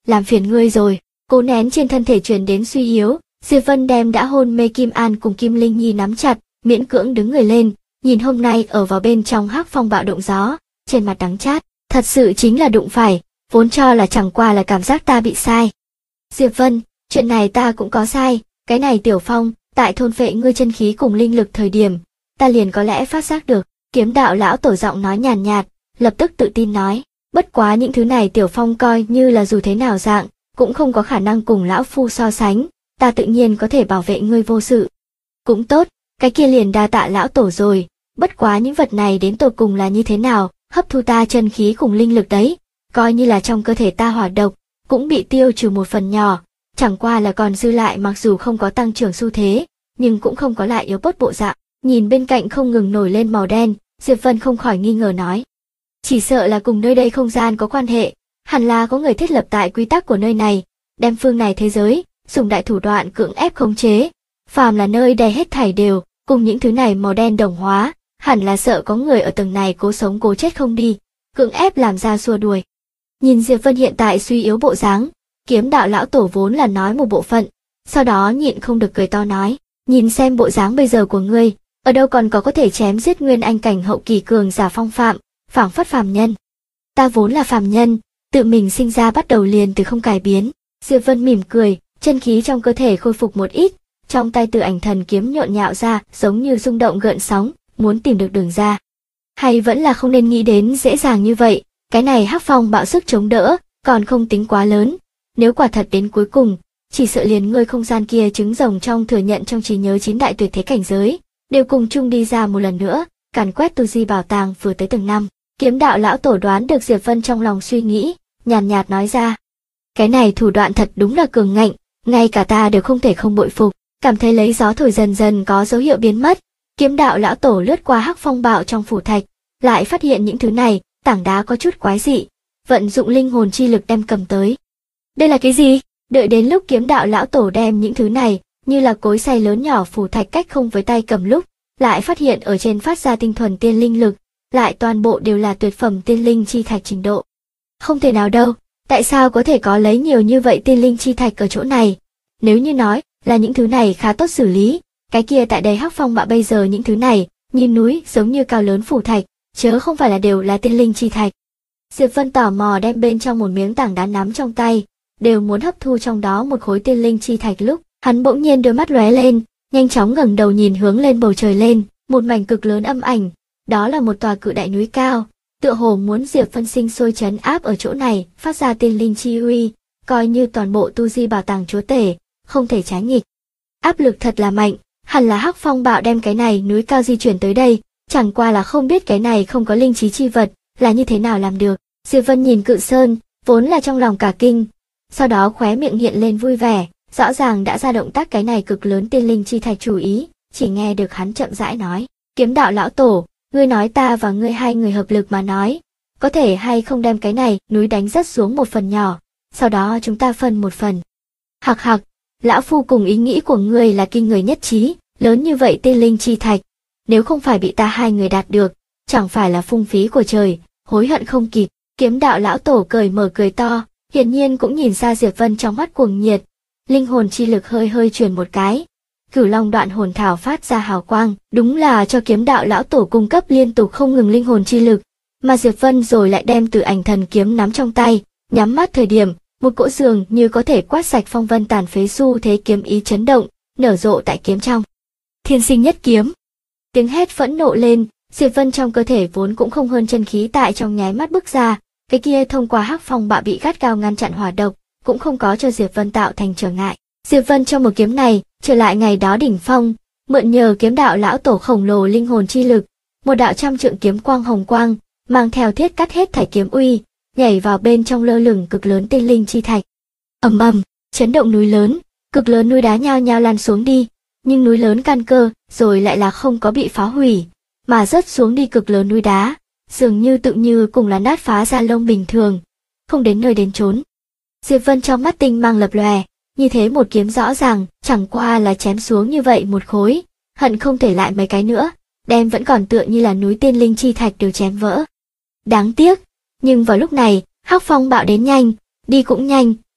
làm phiền ngươi rồi. Cố nén trên thân thể truyền đến suy yếu, Diệp Vân đem đã hôn mê Kim An cùng Kim Linh Nhi nắm chặt, miễn cưỡng đứng người lên, nhìn hôm nay ở vào bên trong hắc phong bạo động gió, trên mặt đắng chát, thật sự chính là đụng phải, vốn cho là chẳng qua là cảm giác ta bị sai. Diệp Vân, chuyện này ta cũng có sai, cái này Tiểu Phong, tại thôn phệ ngươi chân khí cùng linh lực thời điểm, ta liền có lẽ phát giác được. Kiếm đạo lão tổ giọng nói nhàn nhạt, lập tức tự tin nói, bất quá những thứ này Tiểu Phong coi như là dù thế nào dạng, cũng không có khả năng cùng lão phu so sánh, ta tự nhiên có thể bảo vệ ngươi vô sự. Cũng tốt, cái kia liền đa tạ lão tổ rồi, bất quá những vật này đến tột cùng là như thế nào, hấp thu ta chân khí cùng linh lực đấy, coi như là trong cơ thể ta hỏa độc, cũng bị tiêu trừ một phần nhỏ, chẳng qua là còn dư lại, mặc dù không có tăng trưởng xu thế, nhưng cũng không có lại yếu bớt bộ dạng. Nhìn bên cạnh không ngừng nổi lên màu đen, Diệp Vân không khỏi nghi ngờ nói. Chỉ sợ là cùng nơi đây không gian có quan hệ, hẳn là có người thiết lập tại quy tắc của nơi này, đem phương này thế giới, dùng đại thủ đoạn cưỡng ép khống chế. Phàm là nơi đây hết thảy đều, cùng những thứ này màu đen đồng hóa, hẳn là sợ có người ở tầng này cố sống cố chết không đi, cưỡng ép làm ra xua đuổi. Nhìn Diệp Vân hiện tại suy yếu bộ dáng, kiếm đạo lão tổ vốn là nói một bộ phận, sau đó nhịn không được cười to nói, nhìn xem bộ dáng bây giờ của ngươi, ở đâu còn có thể chém giết nguyên anh cảnh hậu kỳ cường giả phong phạm, phảng phất phàm nhân. Ta vốn là phàm nhân, tự mình sinh ra bắt đầu liền từ không cải biến. Diệp Vân mỉm cười, chân khí trong cơ thể khôi phục một ít, trong tay Tử Ảnh Thần kiếm nhộn nhạo ra, giống như rung động gợn sóng, muốn tìm được đường ra. Hay vẫn là không nên nghĩ đến dễ dàng như vậy, cái này hắc phong bạo sức chống đỡ, còn không tính quá lớn. Nếu quả thật đến cuối cùng, chỉ sợ liền ngươi không gian kia trứng rồng trong thừa nhận trong trí nhớ 9 đại tuyệt thế cảnh giới, đều cùng chung đi ra một lần nữa, càn quét tu di bảo tàng vừa tới tầng 5. Kiếm đạo lão tổ đoán được Diệp Vân trong lòng suy nghĩ, nhàn nhạt nói ra. Cái này thủ đoạn thật đúng là cường ngạnh, ngay cả ta đều không thể không bội phục, cảm thấy lấy gió thổi dần dần có dấu hiệu biến mất. Kiếm đạo lão tổ lướt qua hắc phong bạo trong phủ thạch, lại phát hiện những thứ này, tảng đá có chút quái dị, vận dụng linh hồn chi lực đem cầm tới. Đây là cái gì? Đợi đến lúc kiếm đạo lão tổ đem những thứ này, như là cối xay lớn nhỏ phủ thạch cách không với tay cầm lúc, lại phát hiện ở trên phát ra tinh thuần tiên linh lực, lại toàn bộ đều là tuyệt phẩm tiên linh chi thạch trình độ. Không thể nào đâu, tại sao có thể có lấy nhiều như vậy tiên linh chi thạch ở chỗ này? Nếu như nói là những thứ này khá tốt xử lý, cái kia tại đây hắc phong bạo bây giờ những thứ này, nhìn núi giống như cao lớn phủ thạch, chớ không phải là đều là tiên linh chi thạch. Diệp Vân tò mò đem bên trong một miếng tảng đá nắm trong tay, đều muốn hấp thu trong đó một khối tiên linh chi thạch lúc, hắn bỗng nhiên đôi mắt lóe lên, nhanh chóng ngẩng đầu nhìn hướng lên bầu trời lên, một mảnh cực lớn âm ảnh, đó là một tòa cự đại núi cao, tựa hồ muốn Diệp Vân sinh sôi trấn áp ở chỗ này, phát ra tiên linh chi uy, coi như toàn bộ tu di bảo tàng chúa tể, không thể trái nghịch. Áp lực thật là mạnh, hẳn là hắc phong bạo đem cái này núi cao di chuyển tới đây, chẳng qua là không biết cái này không có linh trí chi vật, là như thế nào làm được. Diệp Vân nhìn cự sơn, vốn là trong lòng cả kinh, sau đó khóe miệng hiện lên vui vẻ, rõ ràng đã ra động tác cái này cực lớn tiên linh chi thạch chủ ý, chỉ nghe được hắn chậm rãi nói, kiếm đạo lão tổ, ngươi nói ta và ngươi hai người hợp lực mà nói, có thể hay không đem cái này núi đánh rớt xuống một phần nhỏ, sau đó chúng ta phân một phần. Hặc hặc, lão phu cùng ý nghĩ của ngươi là kinh người nhất trí, lớn như vậy tiên linh chi thạch, nếu không phải bị ta hai người đạt được, chẳng phải là phung phí của trời, hối hận không kịp. Kiếm đạo lão tổ cười mở cười to, hiển nhiên cũng nhìn ra Diệp Vân trong mắt cuồng nhiệt, linh hồn chi lực hơi hơi chuyển một cái. Cửu Long đoạn hồn thảo phát ra hào quang, đúng là cho kiếm đạo lão tổ cung cấp liên tục không ngừng linh hồn chi lực, mà Diệp Vân rồi lại đem Tử Ảnh Thần kiếm nắm trong tay, nhắm mắt thời điểm, một cỗ dường như có thể quát sạch phong vân tàn phế xu thế kiếm ý chấn động, nở rộ tại kiếm trong. Thiên sinh nhất kiếm. Tiếng hét phẫn nộ lên, Diệp Vân trong cơ thể vốn cũng không hơn chân khí tại trong nháy mắt bước ra, cái kia thông qua hắc phong bạo bị gắt gao ngăn chặn hỏa độc, cũng không có cho Diệp Vân tạo thành trở ngại. Diệp Vân trong một kiếm này, trở lại ngày đó đỉnh phong, mượn nhờ kiếm đạo lão tổ khổng lồ linh hồn chi lực, một đạo trăm trượng kiếm quang hồng quang, mang theo thiết cắt hết thảy kiếm uy, nhảy vào bên trong lơ lửng cực lớn tiên linh chi thạch. Ầm ầm, chấn động núi lớn, cực lớn núi đá nhao nhao lan xuống đi, nhưng núi lớn căn cơ rồi lại là không có bị phá hủy, mà rớt xuống đi cực lớn núi đá, dường như tự như cùng là nát phá ra lông bình thường, không đến nơi đến chốn. Diệp Vân trong mắt tinh mang lập lòe, như thế một kiếm rõ ràng, chẳng qua là chém xuống như vậy một khối, hận không thể lại mấy cái nữa, đem vẫn còn tựa như là núi tiên linh chi thạch đều chém vỡ. Đáng tiếc, nhưng vào lúc này, hắc phong bạo đến nhanh, đi cũng nhanh,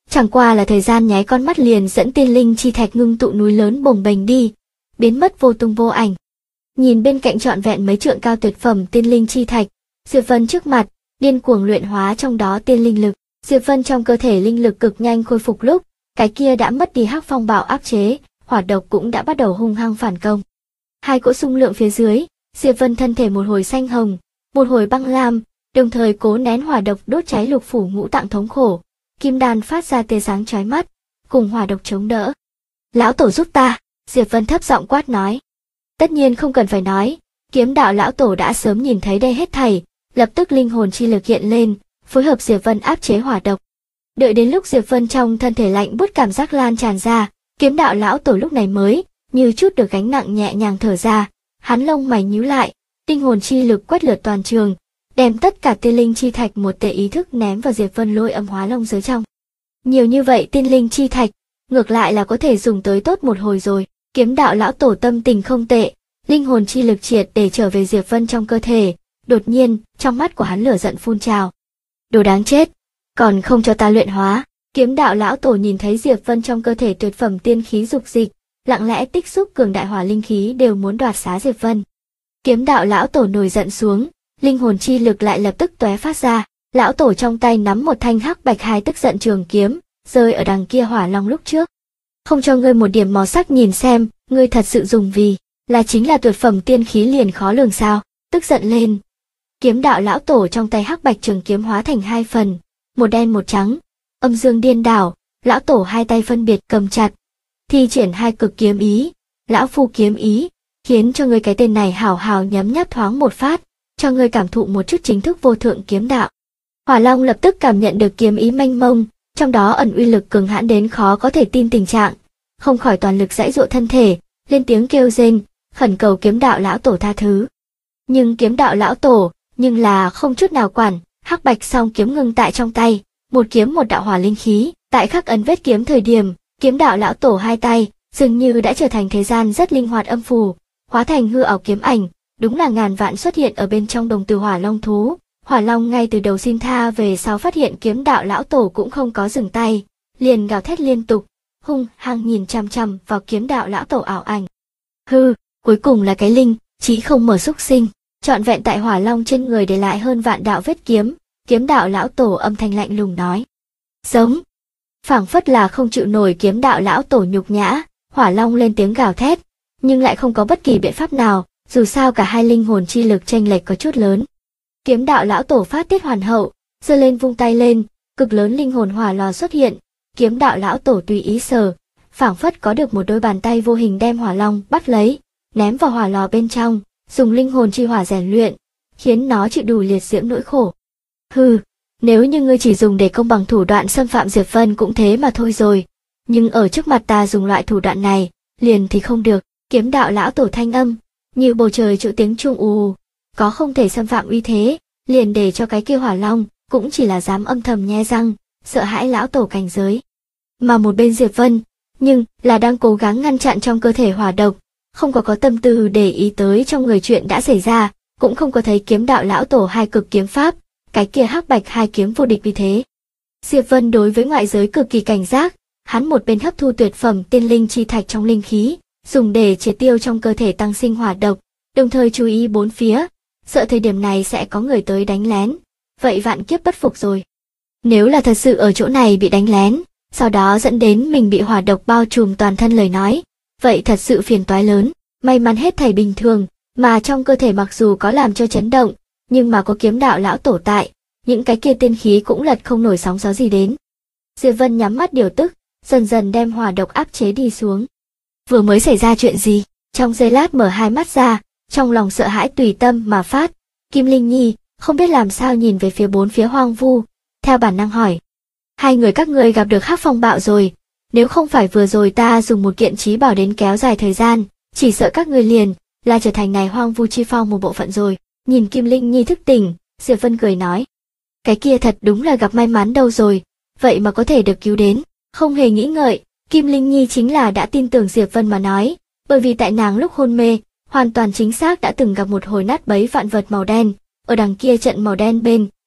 Chẳng qua là thời gian nháy con mắt liền dẫn tiên linh chi thạch ngưng tụ núi lớn bồng bềnh đi, biến mất vô tung vô ảnh. Nhìn bên cạnh trọn vẹn mấy trượng cao tuyệt phẩm tiên linh chi thạch, Diệp Vân trước mặt, điên cuồng luyện hóa trong đó tiên linh lực. Diệp Vân trong cơ thể linh lực cực nhanh khôi phục lúc, cái kia đã mất đi hắc phong bạo áp chế, hỏa độc cũng đã bắt đầu hung hăng phản công. Hai cỗ xung lượng phía dưới, Diệp Vân thân thể một hồi xanh hồng, một hồi băng lam, đồng thời cố nén hỏa độc đốt cháy lục phủ ngũ tạng thống khổ. Kim đan phát ra tia sáng chói mắt, cùng hỏa độc chống đỡ. Lão tổ giúp ta, Diệp Vân thấp giọng quát nói. Tất nhiên không cần phải nói, kiếm đạo lão tổ đã sớm nhìn thấy đây hết thảy, lập tức linh hồn chi lực hiện lên, phối hợp Diệp Vân áp chế hỏa độc. Đợi đến lúc Diệp Vân trong thân thể lạnh buốt cảm giác lan tràn ra, kiếm đạo lão tổ lúc này mới như chút được gánh nặng nhẹ nhàng thở ra, hắn lông mày nhíu lại, linh hồn chi lực quét lượt toàn trường, đem tất cả tiên linh chi thạch một tệ ý thức ném vào Diệp Vân lôi âm hóa long giới trong. Nhiều như vậy tiên linh chi thạch, ngược lại là có thể dùng tới tốt một hồi rồi. Kiếm đạo lão tổ tâm tình không tệ, linh hồn chi lực triệt để trở về Diệp Vân trong cơ thể. Đột nhiên, trong mắt của hắn lửa giận phun trào. Đồ đáng chết, còn không cho ta luyện hóa. Kiếm đạo lão tổ nhìn thấy Diệp Vân trong cơ thể tuyệt phẩm tiên khí dục dịch, lặng lẽ tích xúc cường đại hỏa linh khí đều muốn đoạt xá Diệp Vân. Kiếm đạo lão tổ nổi giận xuống, linh hồn chi lực lại lập tức tóe phát ra. Lão tổ trong tay nắm một thanh hắc bạch hai tức giận trường kiếm, rơi ở đằng kia hỏa long lúc trước. Không cho ngươi một điểm màu sắc nhìn xem, ngươi thật sự dùng vì là chính là tuyệt phẩm tiên khí liền khó lường sao? Tức giận lên. Kiếm đạo lão tổ trong tay hắc bạch trường kiếm hóa thành hai phần, một đen một trắng, âm dương điên đảo, lão tổ hai tay phân biệt cầm chặt, thi triển hai cực kiếm ý, lão phu kiếm ý, khiến cho ngươi cái tên này hảo hảo nhấm nháp thoáng một phát, cho ngươi cảm thụ một chút chính thức vô thượng kiếm đạo. Hỏa Long lập tức cảm nhận được kiếm ý mênh mông, trong đó ẩn uy lực cường hãn đến khó có thể tin tình trạng, không khỏi toàn lực giãy giụa thân thể, lên tiếng kêu rên, khẩn cầu kiếm đạo lão tổ tha thứ. Nhưng kiếm đạo lão tổ, nhưng là không chút nào quản, hắc bạch song kiếm ngưng tại trong tay, một kiếm một đạo hỏa linh khí, tại khắc ấn vết kiếm thời điểm, kiếm đạo lão tổ hai tay, dường như đã trở thành thế gian rất linh hoạt âm phù, hóa thành hư ảo kiếm ảnh, đúng là ngàn vạn xuất hiện ở bên trong đồng tử hỏa long thú. Hỏa Long ngay từ đầu xin tha về sau phát hiện kiếm đạo lão tổ cũng không có dừng tay, liền gào thét liên tục, hung hăng nhìn chằm chằm vào kiếm đạo lão tổ ảo ảnh. Hư, cuối cùng là cái linh, chí không mở xúc sinh, trọn vẹn tại Hỏa Long trên người để lại hơn vạn đạo vết kiếm, kiếm đạo lão tổ âm thanh lạnh lùng nói. Giống. Phảng phất là không chịu nổi kiếm đạo lão tổ nhục nhã, Hỏa Long lên tiếng gào thét, nhưng lại không có bất kỳ biện pháp nào, dù sao cả hai linh hồn chi lực chênh lệch có chút lớn. Kiếm đạo lão tổ phát tiết hoàn hậu, giơ lên vung tay lên, cực lớn linh hồn hỏa lò xuất hiện, kiếm đạo lão tổ tùy ý sờ, phảng phất có được một đôi bàn tay vô hình đem hỏa long bắt lấy, ném vào hỏa lò bên trong, dùng linh hồn chi hỏa rèn luyện, khiến nó chịu đủ liệt diễm nỗi khổ. Hừ, nếu như ngươi chỉ dùng để công bằng thủ đoạn xâm phạm Diệp Vân cũng thế mà thôi rồi, nhưng ở trước mặt ta dùng loại thủ đoạn này, liền thì không được. Kiếm đạo lão tổ thanh âm, như bầu trời trụ tiếng chuông ù, có không thể xâm phạm uy thế, liền để cho cái kia hỏa long cũng chỉ là dám âm thầm nhe răng, sợ hãi lão tổ cảnh giới. Mà một bên Diệp Vân, nhưng là đang cố gắng ngăn chặn trong cơ thể hỏa độc, không có tâm tư để ý tới trong người chuyện đã xảy ra, cũng không có thấy kiếm đạo lão tổ hai cực kiếm pháp, cái kia hắc bạch hai kiếm vô địch vì thế. Diệp Vân đối với ngoại giới cực kỳ cảnh giác, hắn một bên hấp thu tuyệt phẩm tiên linh chi thạch trong linh khí, dùng để triệt tiêu trong cơ thể tăng sinh hỏa độc, đồng thời chú ý bốn phía, sợ thời điểm này sẽ có người tới đánh lén, vậy vạn kiếp bất phục rồi. Nếu là thật sự ở chỗ này bị đánh lén, sau đó dẫn đến mình bị hỏa độc bao trùm toàn thân lời nói, vậy thật sự phiền toái lớn. May mắn hết thảy bình thường, mà trong cơ thể mặc dù có làm cho chấn động, nhưng mà có kiếm đạo lão tổ tại, những cái kia tiên khí cũng lật không nổi sóng gió gì đến. Diệp Vân nhắm mắt điều tức, dần dần đem hỏa độc áp chế đi xuống. Vừa mới xảy ra chuyện gì? Trong giây lát mở hai mắt ra, trong lòng sợ hãi tùy tâm mà phát. Kim Linh Nhi không biết làm sao nhìn về phía bốn phía hoang vu, theo bản năng hỏi: hai người các ngươi gặp được hắc phong bạo rồi, nếu không phải vừa rồi ta dùng một kiện trí bảo đến kéo dài thời gian, chỉ sợ các ngươi liền là trở thành này hoang vu chi phong một bộ phận rồi. Nhìn Kim Linh Nhi thức tỉnh, Diệp Vân cười nói: cái kia thật đúng là gặp may mắn đâu rồi, vậy mà có thể được cứu đến. Không hề nghĩ ngợi, Kim Linh Nhi chính là đã tin tưởng Diệp Vân mà nói, bởi vì tại nàng lúc hôn mê, hoàn toàn chính xác đã từng gặp một hồi nát bấy vạn vật màu đen, ở đằng kia trận màu đen bên,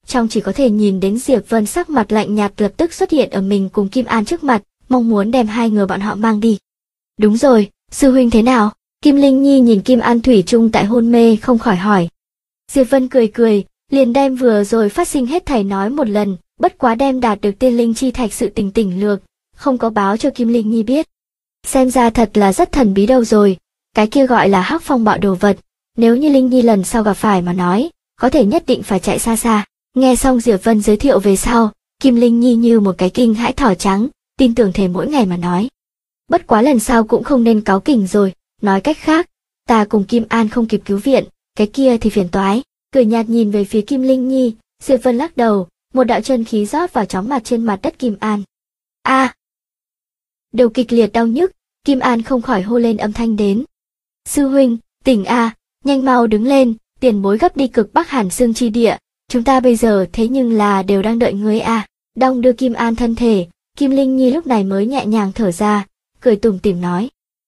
trong chỉ có thể nhìn đến Diệp Vân sắc mặt lạnh nhạt lập tức xuất hiện ở mình cùng Kim An trước mặt, mong muốn đem hai người bọn họ mang đi. Đúng rồi, sư huynh thế nào? Kim Linh Nhi nhìn Kim An thủy chung tại hôn mê không khỏi hỏi. Diệp Vân cười cười, liền đem vừa rồi phát sinh hết thảy nói một lần, bất quá đem đạt được tiên linh chi thạch sự tình tỉnh lược, không có báo cho Kim Linh Nhi biết. Xem ra thật là rất thần bí đâu rồi, cái kia gọi là hắc phong bạo đồ vật, nếu như Linh Nhi lần sau gặp phải mà nói, có thể nhất định phải chạy xa xa. Nghe xong Diệp Vân giới thiệu về sau, Kim Linh Nhi như một cái kinh hãi thỏ trắng, tin tưởng thề mỗi ngày mà nói. Bất quá lần sau cũng không nên cáu kỉnh rồi, nói cách khác, ta cùng Kim An không kịp cứu viện, cái kia thì phiền toái. Cười nhạt nhìn về phía Kim Linh Nhi, Diệp Vân lắc đầu, một đạo chân khí rót vào chóng mặt trên mặt đất Kim An. A! Đầu kịch liệt đau nhức, Kim An không khỏi hô lên âm thanh đến. Sư huynh, tỉnh a, nhanh mau đứng lên, tiền bối gấp đi cực Bắc Hàn Xương chi địa, chúng ta bây giờ thế nhưng là đều đang đợi ngươi a. Đong đưa Kim An thân thể, Kim Linh Nhi lúc này mới nhẹ nhàng thở ra, cười tủm tỉm nói.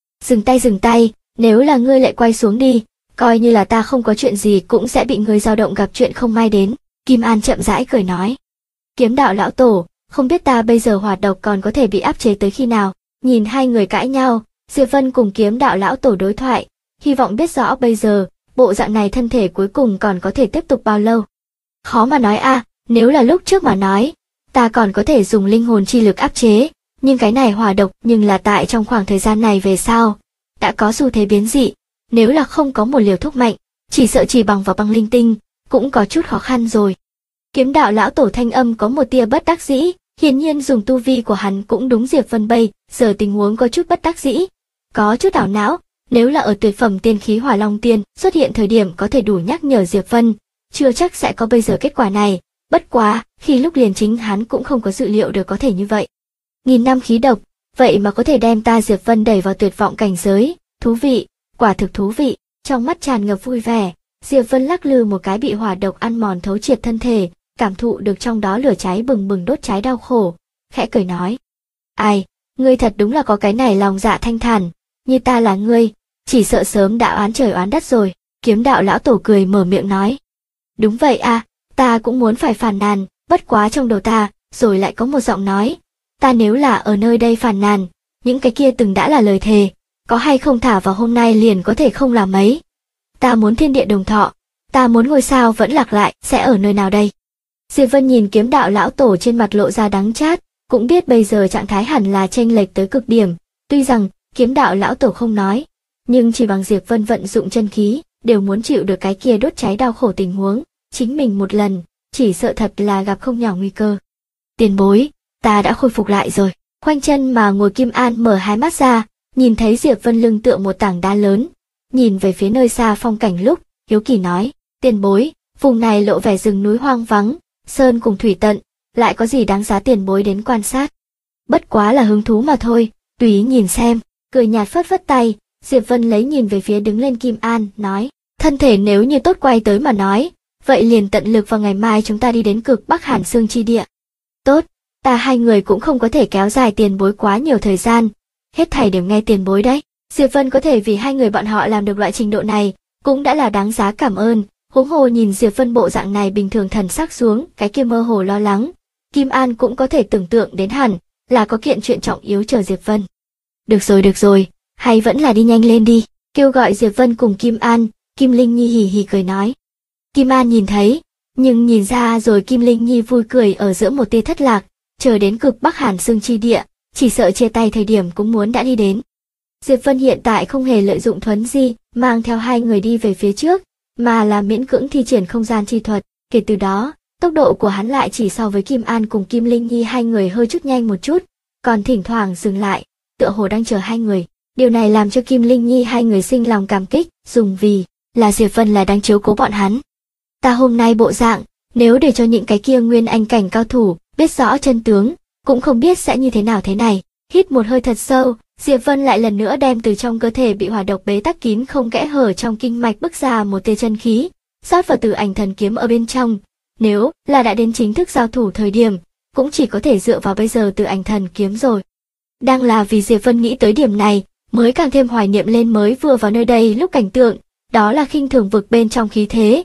Dừng tay, nếu là ngươi lại quay xuống đi, coi như là ta không có chuyện gì cũng sẽ bị ngươi dao động gặp chuyện không may đến. Kim An chậm rãi cười nói. Kiếm đạo lão tổ, không biết ta bây giờ hỏa độc còn có thể bị áp chế tới khi nào. Nhìn hai người cãi nhau, Diệp Vân cùng kiếm đạo lão tổ đối thoại, hy vọng biết rõ bây giờ, bộ dạng này thân thể cuối cùng còn có thể tiếp tục bao lâu. Khó mà nói a, nếu là lúc trước mà nói, ta còn có thể dùng linh hồn chi lực áp chế, nhưng cái này hỏa độc nhưng là tại trong khoảng thời gian này về sau, đã có xu thế biến dị, nếu là không có một liều thuốc mạnh, chỉ sợ chỉ bằng vào băng linh tinh, cũng có chút khó khăn rồi. Kiếm đạo lão tổ thanh âm có một tia bất đắc dĩ, hiển nhiên dùng tu vi của hắn cũng đúng Diệp Vân bây giờ tình huống có chút bất đắc dĩ, có chút ảo não, nếu là ở tuyệt phẩm tiên khí Hỏa Long Tiên xuất hiện thời điểm có thể đủ nhắc nhở Diệp Vân, chưa chắc sẽ có bây giờ kết quả này, bất quá, khi lúc liền chính hắn cũng không có dự liệu được có thể như vậy. Nghìn năm khí độc, vậy mà có thể đem ta Diệp Vân đẩy vào tuyệt vọng cảnh giới, thú vị, quả thực thú vị, trong mắt tràn ngập vui vẻ, Diệp Vân lắc lư một cái bị hỏa độc ăn mòn thấu triệt thân thể, cảm thụ được trong đó lửa cháy bừng bừng đốt cháy đau khổ, khẽ cười nói. Ai, ngươi thật đúng là có cái này lòng dạ thanh thản, như ta là ngươi, chỉ sợ sớm đã oán trời oán đất rồi, kiếm đạo lão tổ cười mở miệng nói. Đúng vậy a, ta cũng muốn phải phàn nàn, bất quá trong đầu ta, rồi lại có một giọng nói, ta nếu là ở nơi đây phàn nàn, những cái kia từng đã là lời thề, có hay không thả vào hôm nay liền có thể không làm mấy. Ta muốn thiên địa đồng thọ, ta muốn ngôi sao vẫn lạc lại, sẽ ở nơi nào đây? Diệp Vân nhìn kiếm đạo lão tổ trên mặt lộ ra đắng chát, cũng biết bây giờ trạng thái hẳn là chênh lệch tới cực điểm, tuy rằng kiếm đạo lão tổ không nói, nhưng chỉ bằng Diệp Vân vận dụng chân khí, đều muốn chịu được cái kia đốt cháy đau khổ tình huống, chính mình một lần, chỉ sợ thật là gặp không nhỏ nguy cơ. Tiền bối, ta đã khôi phục lại rồi. Khoanh chân mà ngồi Kim An mở hai mắt ra, nhìn thấy Diệp Vân lưng tựa một tảng đá lớn, nhìn về phía nơi xa phong cảnh lúc, hiếu kỳ nói, tiền bối, vùng này lộ vẻ rừng núi hoang vắng, sơn cùng thủy tận, lại có gì đáng giá tiền bối đến quan sát. Bất quá là hứng thú mà thôi, tùy ý nhìn xem, cười nhạt phất phất tay, Diệp Vân lấy nhìn về phía đứng lên Kim An, nói, thân thể nếu như tốt quay tới mà nói, vậy liền tận lực vào ngày mai chúng ta đi đến cực Bắc Hàn Xương chi địa. Tốt, ta hai người cũng không có thể kéo dài tiền bối quá nhiều thời gian, hết thảy đều nghe tiền bối đấy. Diệp Vân có thể vì hai người bọn họ làm được loại trình độ này, cũng đã là đáng giá cảm ơn, huống hồ nhìn Diệp Vân bộ dạng này bình thường thần sắc xuống, cái kia mơ hồ lo lắng, Kim An cũng có thể tưởng tượng đến hẳn, là có kiện chuyện trọng yếu chờ Diệp Vân. Được rồi, hay vẫn là đi nhanh lên đi, kêu gọi Diệp Vân cùng Kim An, Kim Linh Nhi hì hì cười nói. Kim An nhìn thấy, nhưng nhìn ra rồi Kim Linh Nhi vui cười ở giữa một tia thất lạc, chờ đến cực Bắc Hàn Xương chi địa, chỉ sợ chia tay thời điểm cũng muốn đã đi đến. Diệp Vân hiện tại không hề lợi dụng thuấn di, mang theo hai người đi về phía trước, mà là miễn cưỡng thi triển không gian chi thuật, kể từ đó, tốc độ của hắn lại chỉ so với Kim An cùng Kim Linh Nhi hai người hơi chút nhanh một chút, còn thỉnh thoảng dừng lại, tựa hồ đang chờ hai người. Điều này làm cho Kim Linh Nhi hai người sinh lòng cảm kích, dùng vì là Diệp Vân là đang chiếu cố bọn hắn. Ta hôm nay bộ dạng, nếu để cho những cái kia nguyên anh cảnh cao thủ biết rõ chân tướng, cũng không biết sẽ như thế nào thế này. Hít một hơi thật sâu, Diệp Vân lại lần nữa đem từ trong cơ thể bị hỏa độc bế tắc kín không kẽ hở trong kinh mạch bức ra một tia chân khí, rót vào Tử Ảnh Thần Kiếm ở bên trong. Nếu là đã đến chính thức giao thủ thời điểm, cũng chỉ có thể dựa vào bây giờ Tử Ảnh Thần Kiếm rồi. Đang là vì Diệp Vân nghĩ tới điểm này, mới càng thêm hoài niệm lên mới vừa vào nơi đây lúc cảnh tượng, đó là khinh thường vực bên trong khí thế.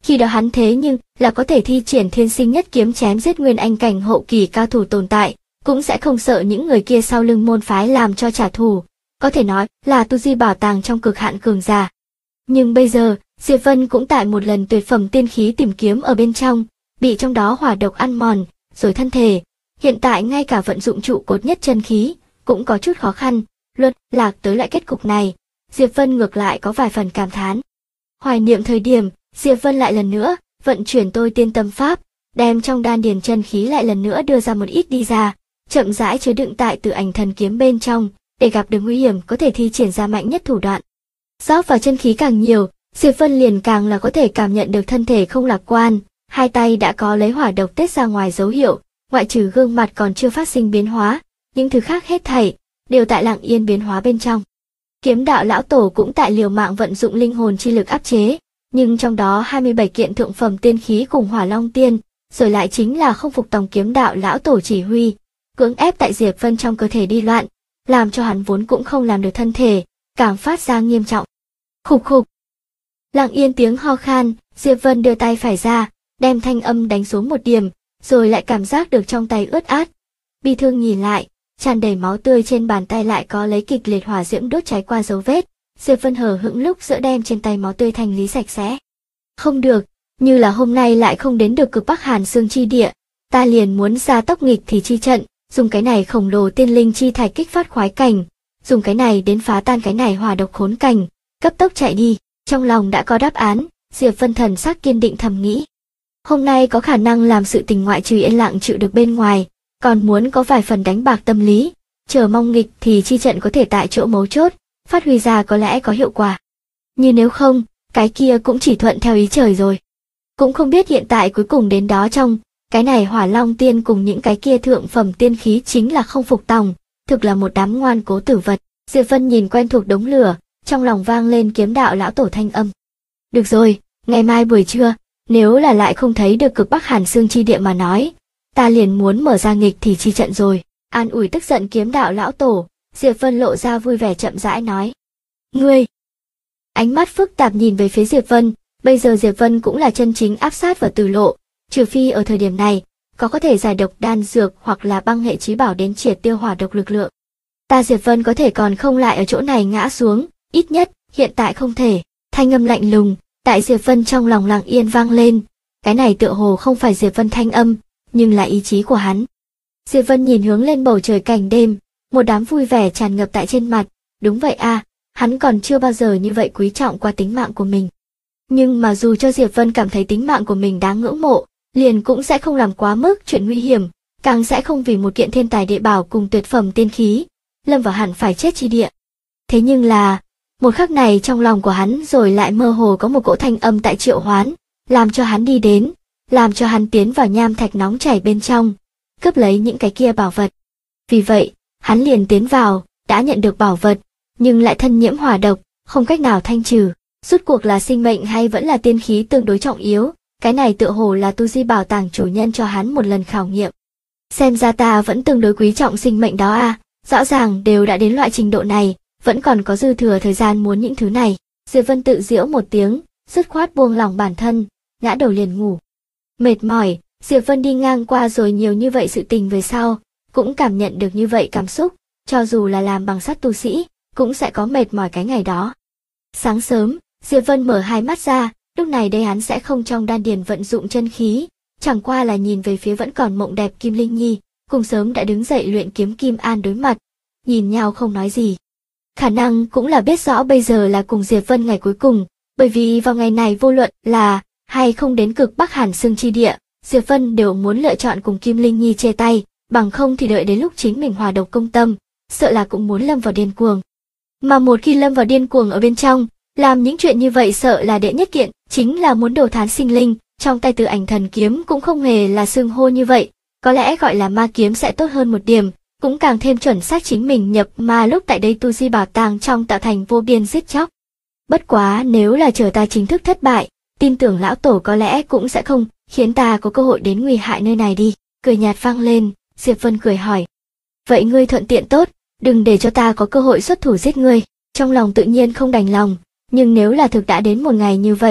Khi đó hắn thế nhưng là có thể thi triển thiên sinh nhất kiếm chém giết nguyên anh cảnh hậu kỳ cao thủ tồn tại, cũng sẽ không sợ những người kia sau lưng môn phái làm cho trả thù, có thể nói là tu di bảo tàng trong cực hạn cường giả. Nhưng bây giờ, Diệp Vân cũng tại một lần tuyệt phẩm tiên khí tìm kiếm ở bên trong, bị trong đó hỏa độc ăn mòn, rồi thân thể. Hiện tại ngay cả vận dụng trụ cột nhất chân khí, cũng có chút khó khăn, luôn lạc tới loại kết cục này. Diệp Vân ngược lại có vài phần cảm thán. Hoài niệm thời điểm, Diệp Vân lại lần nữa, vận chuyển tôi tiên tâm pháp, đem trong đan điền chân khí lại lần nữa đưa ra một ít đi ra, chậm rãi chứa đựng tại Tử Ảnh Thần Kiếm bên trong, để gặp được nguy hiểm có thể thi triển ra mạnh nhất thủ đoạn. Rót vào chân khí càng nhiều, Diệp Vân liền càng là có thể cảm nhận được thân thể không lạc quan, hai tay đã có lấy hỏa độc tiết ra ngoài dấu hiệu, ngoại trừ gương mặt còn chưa phát sinh biến hóa, những thứ khác hết thảy đều tại lặng yên biến hóa bên trong. Kiếm đạo lão tổ cũng tại liều mạng vận dụng linh hồn chi lực áp chế, nhưng trong đó 27 kiện thượng phẩm tiên khí cùng Hỏa Long Tiên, rồi lại chính là không phục tòng kiếm đạo lão tổ chỉ huy, cưỡng ép tại Diệp Vân trong cơ thể đi loạn, làm cho hắn vốn cũng không làm được thân thể, càng phát ra nghiêm trọng. Khục khục. Lặng yên tiếng ho khan, Diệp Vân đưa tay phải ra, đem thanh âm đánh xuống một điểm, rồi lại cảm giác được trong tay ướt át. Bi thương nhìn lại, tràn đầy máu tươi trên bàn tay lại có lấy kịch liệt hỏa diễm đốt cháy qua dấu vết. Diệp Vân hờ hững lúc giữa đem trên tay máu tươi thanh lý sạch sẽ. Không được, như là hôm nay lại không đến được cực Bắc Hàn Xương chi địa, ta liền muốn ra tốc nghịch thì chi trận, dùng cái này khổng lồ tiên linh chi thạch kích phát khoái cảnh, dùng cái này đến phá tan cái này hỏa độc khốn cảnh, cấp tốc chạy đi. Trong lòng đã có đáp án, Diệp Vân thần sắc kiên định thầm nghĩ. Hôm nay có khả năng làm sự tình ngoại trừ yên lặng chịu được bên ngoài, còn muốn có vài phần đánh bạc tâm lý, chờ mong nghịch thì chi trận có thể tại chỗ mấu chốt, phát huy ra có lẽ có hiệu quả. Như nếu không, cái kia cũng chỉ thuận theo ý trời rồi. Cũng không biết hiện tại cuối cùng đến đó trong, cái này Hỏa Long Tiên cùng những cái kia thượng phẩm tiên khí chính là không phục tòng, thực là một đám ngoan cố tử vật. Diệp Vân nhìn quen thuộc đống lửa, trong lòng vang lên kiếm đạo lão tổ thanh âm. Được rồi, ngày mai buổi trưa, nếu là lại không thấy được cực Bắc Hàn Xương chi địa mà nói, ta liền muốn mở ra nghịch thì chi trận rồi. An ủi tức giận kiếm đạo lão tổ, Diệp Vân lộ ra vui vẻ chậm rãi nói. Ngươi! Ánh mắt phức tạp nhìn về phía Diệp Vân, bây giờ Diệp Vân cũng là chân chính áp sát vào Tử Lộ, trừ phi ở thời điểm này, có thể giải độc đan dược hoặc là băng hệ chí bảo đến triệt tiêu hỏa độc lực lượng. Ta Diệp Vân có thể còn không lại ở chỗ này ngã xuống, ít nhất, hiện tại không thể. Thanh âm lạnh lùng, tại Diệp Vân trong lòng lặng yên vang lên, cái này tựa hồ không phải Diệp Vân thanh âm, nhưng là ý chí của hắn. Diệp Vân nhìn hướng lên bầu trời cảnh đêm, một đám vui vẻ tràn ngập tại trên mặt, đúng vậy a, hắn còn chưa bao giờ như vậy quý trọng qua tính mạng của mình. Nhưng mà dù cho Diệp Vân cảm thấy tính mạng của mình đáng ngưỡng mộ, liền cũng sẽ không làm quá mức chuyện nguy hiểm, càng sẽ không vì một kiện thiên tài địa bảo cùng tuyệt phẩm tiên khí, lâm vào hẳn phải chết chi địa. Thế nhưng là, một khắc này trong lòng của hắn rồi lại mơ hồ có một cỗ thanh âm tại triệu hoán, làm cho hắn đi đến, làm cho hắn tiến vào nham thạch nóng chảy bên trong, cướp lấy những cái kia bảo vật. Vì vậy, hắn liền tiến vào, đã nhận được bảo vật, nhưng lại thân nhiễm hỏa độc, không cách nào thanh trừ. Rốt cuộc là sinh mệnh hay vẫn là tiên khí tương đối trọng yếu, cái này tựa hồ là tu di bảo tàng chủ nhân cho hắn một lần khảo nghiệm. Xem ra ta vẫn tương đối quý trọng sinh mệnh đó a, rõ ràng đều đã đến loại trình độ này, vẫn còn có dư thừa thời gian muốn những thứ này. Diệp Vân tự giễu một tiếng, dứt khoát buông lỏng bản thân, ngã đầu liền ngủ. Mệt mỏi, Diệp Vân đi ngang qua rồi nhiều như vậy sự tình về sau, cũng cảm nhận được như vậy cảm xúc, cho dù là làm bằng sắt tu sĩ, cũng sẽ có mệt mỏi cái ngày đó. Sáng sớm, Diệp Vân mở hai mắt ra, lúc này đây hắn sẽ không trong đan điền vận dụng chân khí, chẳng qua là nhìn về phía vẫn còn mộng đẹp Kim Linh Nhi, cùng sớm đã đứng dậy luyện kiếm Kim An đối mặt, nhìn nhau không nói gì. Khả năng cũng là biết rõ bây giờ là cùng Diệp Vân ngày cuối cùng, bởi vì vào ngày này vô luận là hay không đến cực Bắc Hàn Xương chi địa, Diệp Vân đều muốn lựa chọn cùng Kim Linh Nhi chia tay, bằng không thì đợi đến lúc chính mình hòa độc công tâm, sợ là cũng muốn lâm vào điên cuồng. Mà một khi lâm vào điên cuồng ở bên trong, làm những chuyện như vậy sợ là đệ nhất kiện, chính là muốn đồ thán sinh linh, trong tay Tử Ảnh Thần Kiếm cũng không hề là xưng hô như vậy, có lẽ gọi là ma kiếm sẽ tốt hơn một điểm, cũng càng thêm chuẩn xác chính mình nhập ma lúc tại đây tu di bảo tàng trong tạo thành vô biên giết chóc. Bất quá nếu là chờ ta chính thức thất bại, tin tưởng lão tổ có lẽ cũng sẽ không khiến ta có cơ hội đến nguy hại nơi này đi. Cười nhạt vang lên, Diệp Vân cười hỏi. Vậy ngươi thuận tiện tốt, đừng để cho ta có cơ hội xuất thủ giết ngươi. Trong lòng tự nhiên không đành lòng, nhưng nếu là thực đã đến một ngày như vậy,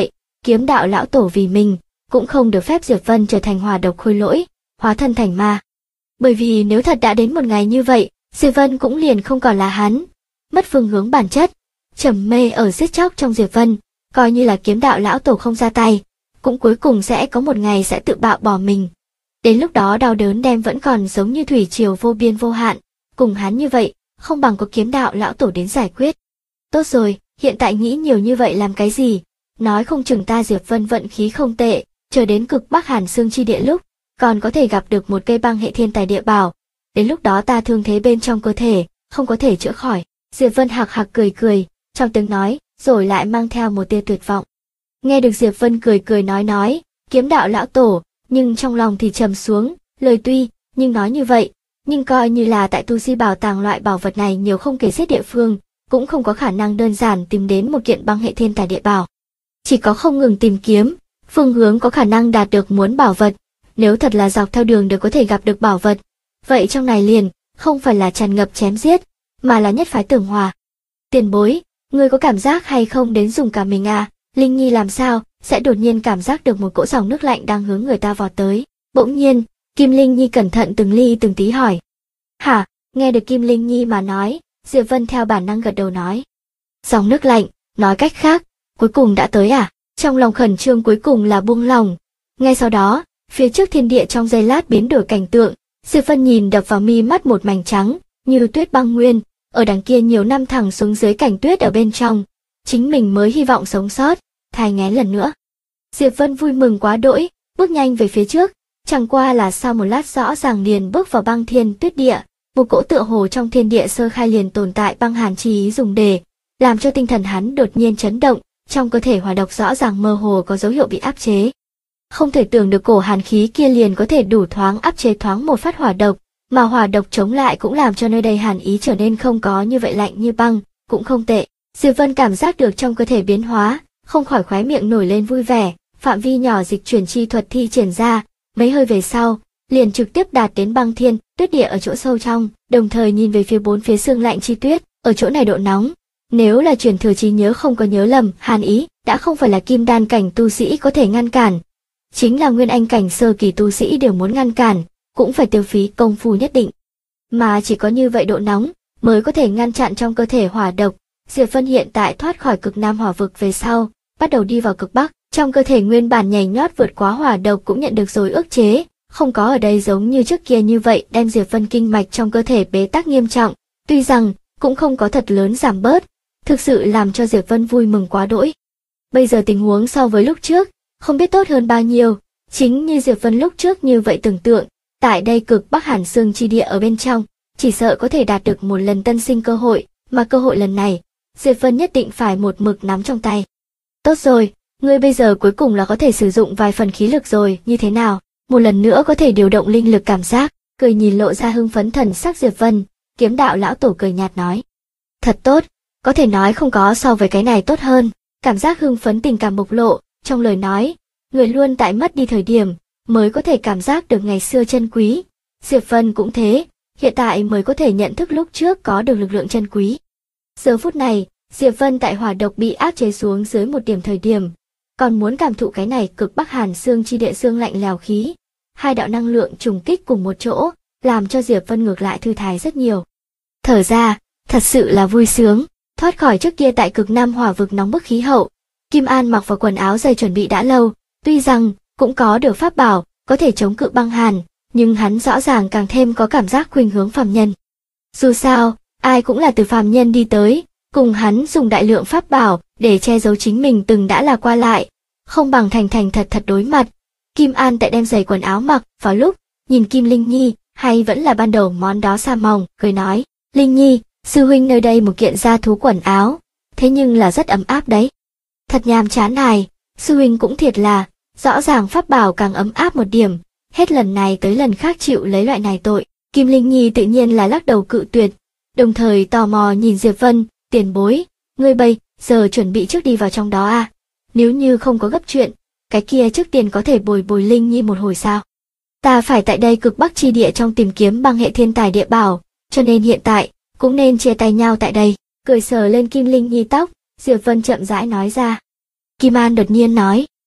kiếm đạo lão tổ vì mình, cũng không được phép Diệp Vân trở thành hỏa độc khôi lỗi, hóa thân thành ma. Bởi vì nếu thật đã đến một ngày như vậy, Diệp Vân cũng liền không còn là hắn, mất phương hướng bản chất, trầm mê ở giết chóc trong Diệp Vân, coi như là kiếm đạo lão tổ không ra tay, cũng cuối cùng sẽ có một ngày sẽ tự bạo bỏ mình. Đến lúc đó đau đớn đem vẫn còn giống như thủy triều vô biên vô hạn, cùng hắn như vậy, không bằng có kiếm đạo lão tổ đến giải quyết. Tốt rồi, hiện tại nghĩ nhiều như vậy làm cái gì? Nói không chừng ta Diệp Vân vận khí không tệ, chờ đến cực Bắc Hàn Xương chi địa lúc, còn có thể gặp được một cây băng hệ thiên tài địa bảo. Đến lúc đó ta thương thế bên trong cơ thể, không có thể chữa khỏi. Diệp Vân hạc hạc cười cười, trong tiếng nói, rồi lại mang theo một tia tuyệt vọng. Nghe được Diệp Vân cười cười nói, kiếm đạo lão tổ, nhưng trong lòng thì trầm xuống, lời tuy, nhưng nói như vậy, nhưng coi như là tại tu sĩ bảo tàng loại bảo vật này nhiều không kể xiết địa phương, cũng không có khả năng đơn giản tìm đến một kiện băng hệ thiên tài địa bảo. Chỉ có không ngừng tìm kiếm, phương hướng có khả năng đạt được muốn bảo vật, nếu thật là dọc theo đường đều có thể gặp được bảo vật, vậy trong này liền, không phải là tràn ngập chém giết, mà là nhất phái tường hòa. Tiền bối, ngươi có cảm giác hay không đến dùng cả mình à? Linh Nhi làm sao, sẽ đột nhiên cảm giác được một cỗ dòng nước lạnh đang hướng người ta vọt tới. Bỗng nhiên, Kim Linh Nhi cẩn thận từng ly từng tí hỏi. Hả? Nghe được Kim Linh Nhi mà nói, Diệp Vân theo bản năng gật đầu nói. Dòng nước lạnh, nói cách khác, cuối cùng đã tới à? Trong lòng khẩn trương cuối cùng là buông lòng. Ngay sau đó, phía trước thiên địa trong giây lát biến đổi cảnh tượng, Diệp Vân nhìn đập vào mi mắt một mảnh trắng, như tuyết băng nguyên, ở đằng kia nhiều năm thẳng xuống dưới cảnh tuyết ở bên trong. Chính mình mới hy vọng sống sót, thai nghén lần nữa. Diệp Vân vui mừng quá đỗi, bước nhanh về phía trước, chẳng qua là sau một lát rõ ràng liền bước vào băng thiên tuyết địa, một cỗ tựa hồ trong thiên địa sơ khai liền tồn tại băng hàn chi ý dùng để, làm cho tinh thần hắn đột nhiên chấn động, trong cơ thể hỏa độc rõ ràng mơ hồ có dấu hiệu bị áp chế. Không thể tưởng được cổ hàn khí kia liền có thể đủ thoáng áp chế thoáng một phát hỏa độc, mà hỏa độc chống lại cũng làm cho nơi đây hàn ý trở nên không có như vậy lạnh như băng, cũng không tệ. Diệp Vân cảm giác được trong cơ thể biến hóa, không khỏi khóe miệng nổi lên vui vẻ, phạm vi nhỏ dịch chuyển chi thuật thi triển ra, mấy hơi về sau, liền trực tiếp đạt đến băng thiên, tuyết địa ở chỗ sâu trong, đồng thời nhìn về phía bốn phía xương lạnh chi tuyết, ở chỗ này độ nóng. Nếu là truyền thừa trí nhớ không có nhớ lầm, hàn ý đã không phải là kim đan cảnh tu sĩ có thể ngăn cản, chính là nguyên anh cảnh sơ kỳ tu sĩ đều muốn ngăn cản, cũng phải tiêu phí công phu nhất định. Mà chỉ có như vậy độ nóng mới có thể ngăn chặn trong cơ thể hỏa độc. Diệp Vân hiện tại thoát khỏi cực Nam hỏa vực về sau, bắt đầu đi vào cực Bắc, trong cơ thể nguyên bản nhảy nhót vượt quá hỏa độc cũng nhận được rồi ức chế, không có ở đây giống như trước kia như vậy đem Diệp Vân kinh mạch trong cơ thể bế tắc nghiêm trọng, tuy rằng cũng không có thật lớn giảm bớt, thực sự làm cho Diệp Vân vui mừng quá đỗi. Bây giờ tình huống so với lúc trước, không biết tốt hơn bao nhiêu, chính như Diệp Vân lúc trước như vậy tưởng tượng, tại đây cực Bắc Hàn Xương chi địa ở bên trong, chỉ sợ có thể đạt được một lần tân sinh cơ hội, mà cơ hội lần này, Diệp Vân nhất định phải một mực nắm trong tay. Tốt rồi, ngươi bây giờ cuối cùng là có thể sử dụng vài phần khí lực rồi, như thế nào? Một lần nữa có thể điều động linh lực cảm giác, cười nhìn lộ ra hưng phấn thần sắc Diệp Vân, kiếm đạo lão tổ cười nhạt nói. Thật tốt, có thể nói không có so với cái này tốt hơn, cảm giác hưng phấn tình cảm bộc lộ, trong lời nói, người luôn tại mất đi thời điểm, mới có thể cảm giác được ngày xưa chân quý. Diệp Vân cũng thế, hiện tại mới có thể nhận thức lúc trước có được lực lượng chân quý. Giờ phút này, Diệp Vân tại hỏa độc bị áp chế xuống dưới một điểm thời điểm, còn muốn cảm thụ cái này cực Bắc Hàn Xương chi địa xương lạnh lèo khí. Hai đạo năng lượng trùng kích cùng một chỗ, làm cho Diệp Vân ngược lại thư thái rất nhiều. Thở ra, thật sự là vui sướng, thoát khỏi trước kia tại cực Nam hỏa vực nóng bức khí hậu. Kim An mặc vào quần áo dày chuẩn bị đã lâu, tuy rằng cũng có được pháp bảo, có thể chống cự băng hàn, nhưng hắn rõ ràng càng thêm có cảm giác khuynh hướng phàm nhân. Dù sao, ai cũng là từ phàm nhân đi tới, cùng hắn dùng đại lượng pháp bảo để che giấu chính mình từng đã là qua lại, không bằng thành thành thật thật đối mặt. Kim An tại đem giày quần áo mặc vào lúc nhìn Kim Linh Nhi, hay vẫn là ban đầu món đó sa mỏng, cười nói, Linh Nhi, sư huynh nơi đây một kiện da thú quần áo, thế nhưng là rất ấm áp đấy. Thật nhàm chán này, sư huynh cũng thiệt là, rõ ràng pháp bảo càng ấm áp một điểm, hết lần này tới lần khác chịu lấy loại này tội. Kim Linh Nhi tự nhiên là lắc đầu cự tuyệt, đồng thời tò mò nhìn Diệp Vân, tiền bối, ngươi bây giờ chuẩn bị trước đi vào trong đó à? Nếu như không có gấp chuyện, cái kia trước tiên có thể bồi bồi Linh Nhi một hồi sao? Ta phải tại đây cực Bắc chi địa trong tìm kiếm băng hệ thiên tài địa bảo, cho nên hiện tại cũng nên chia tay nhau tại đây. Cười sờ lên Kim Linh Nhi tóc, Diệp Vân chậm rãi nói ra. Kim An đột nhiên nói,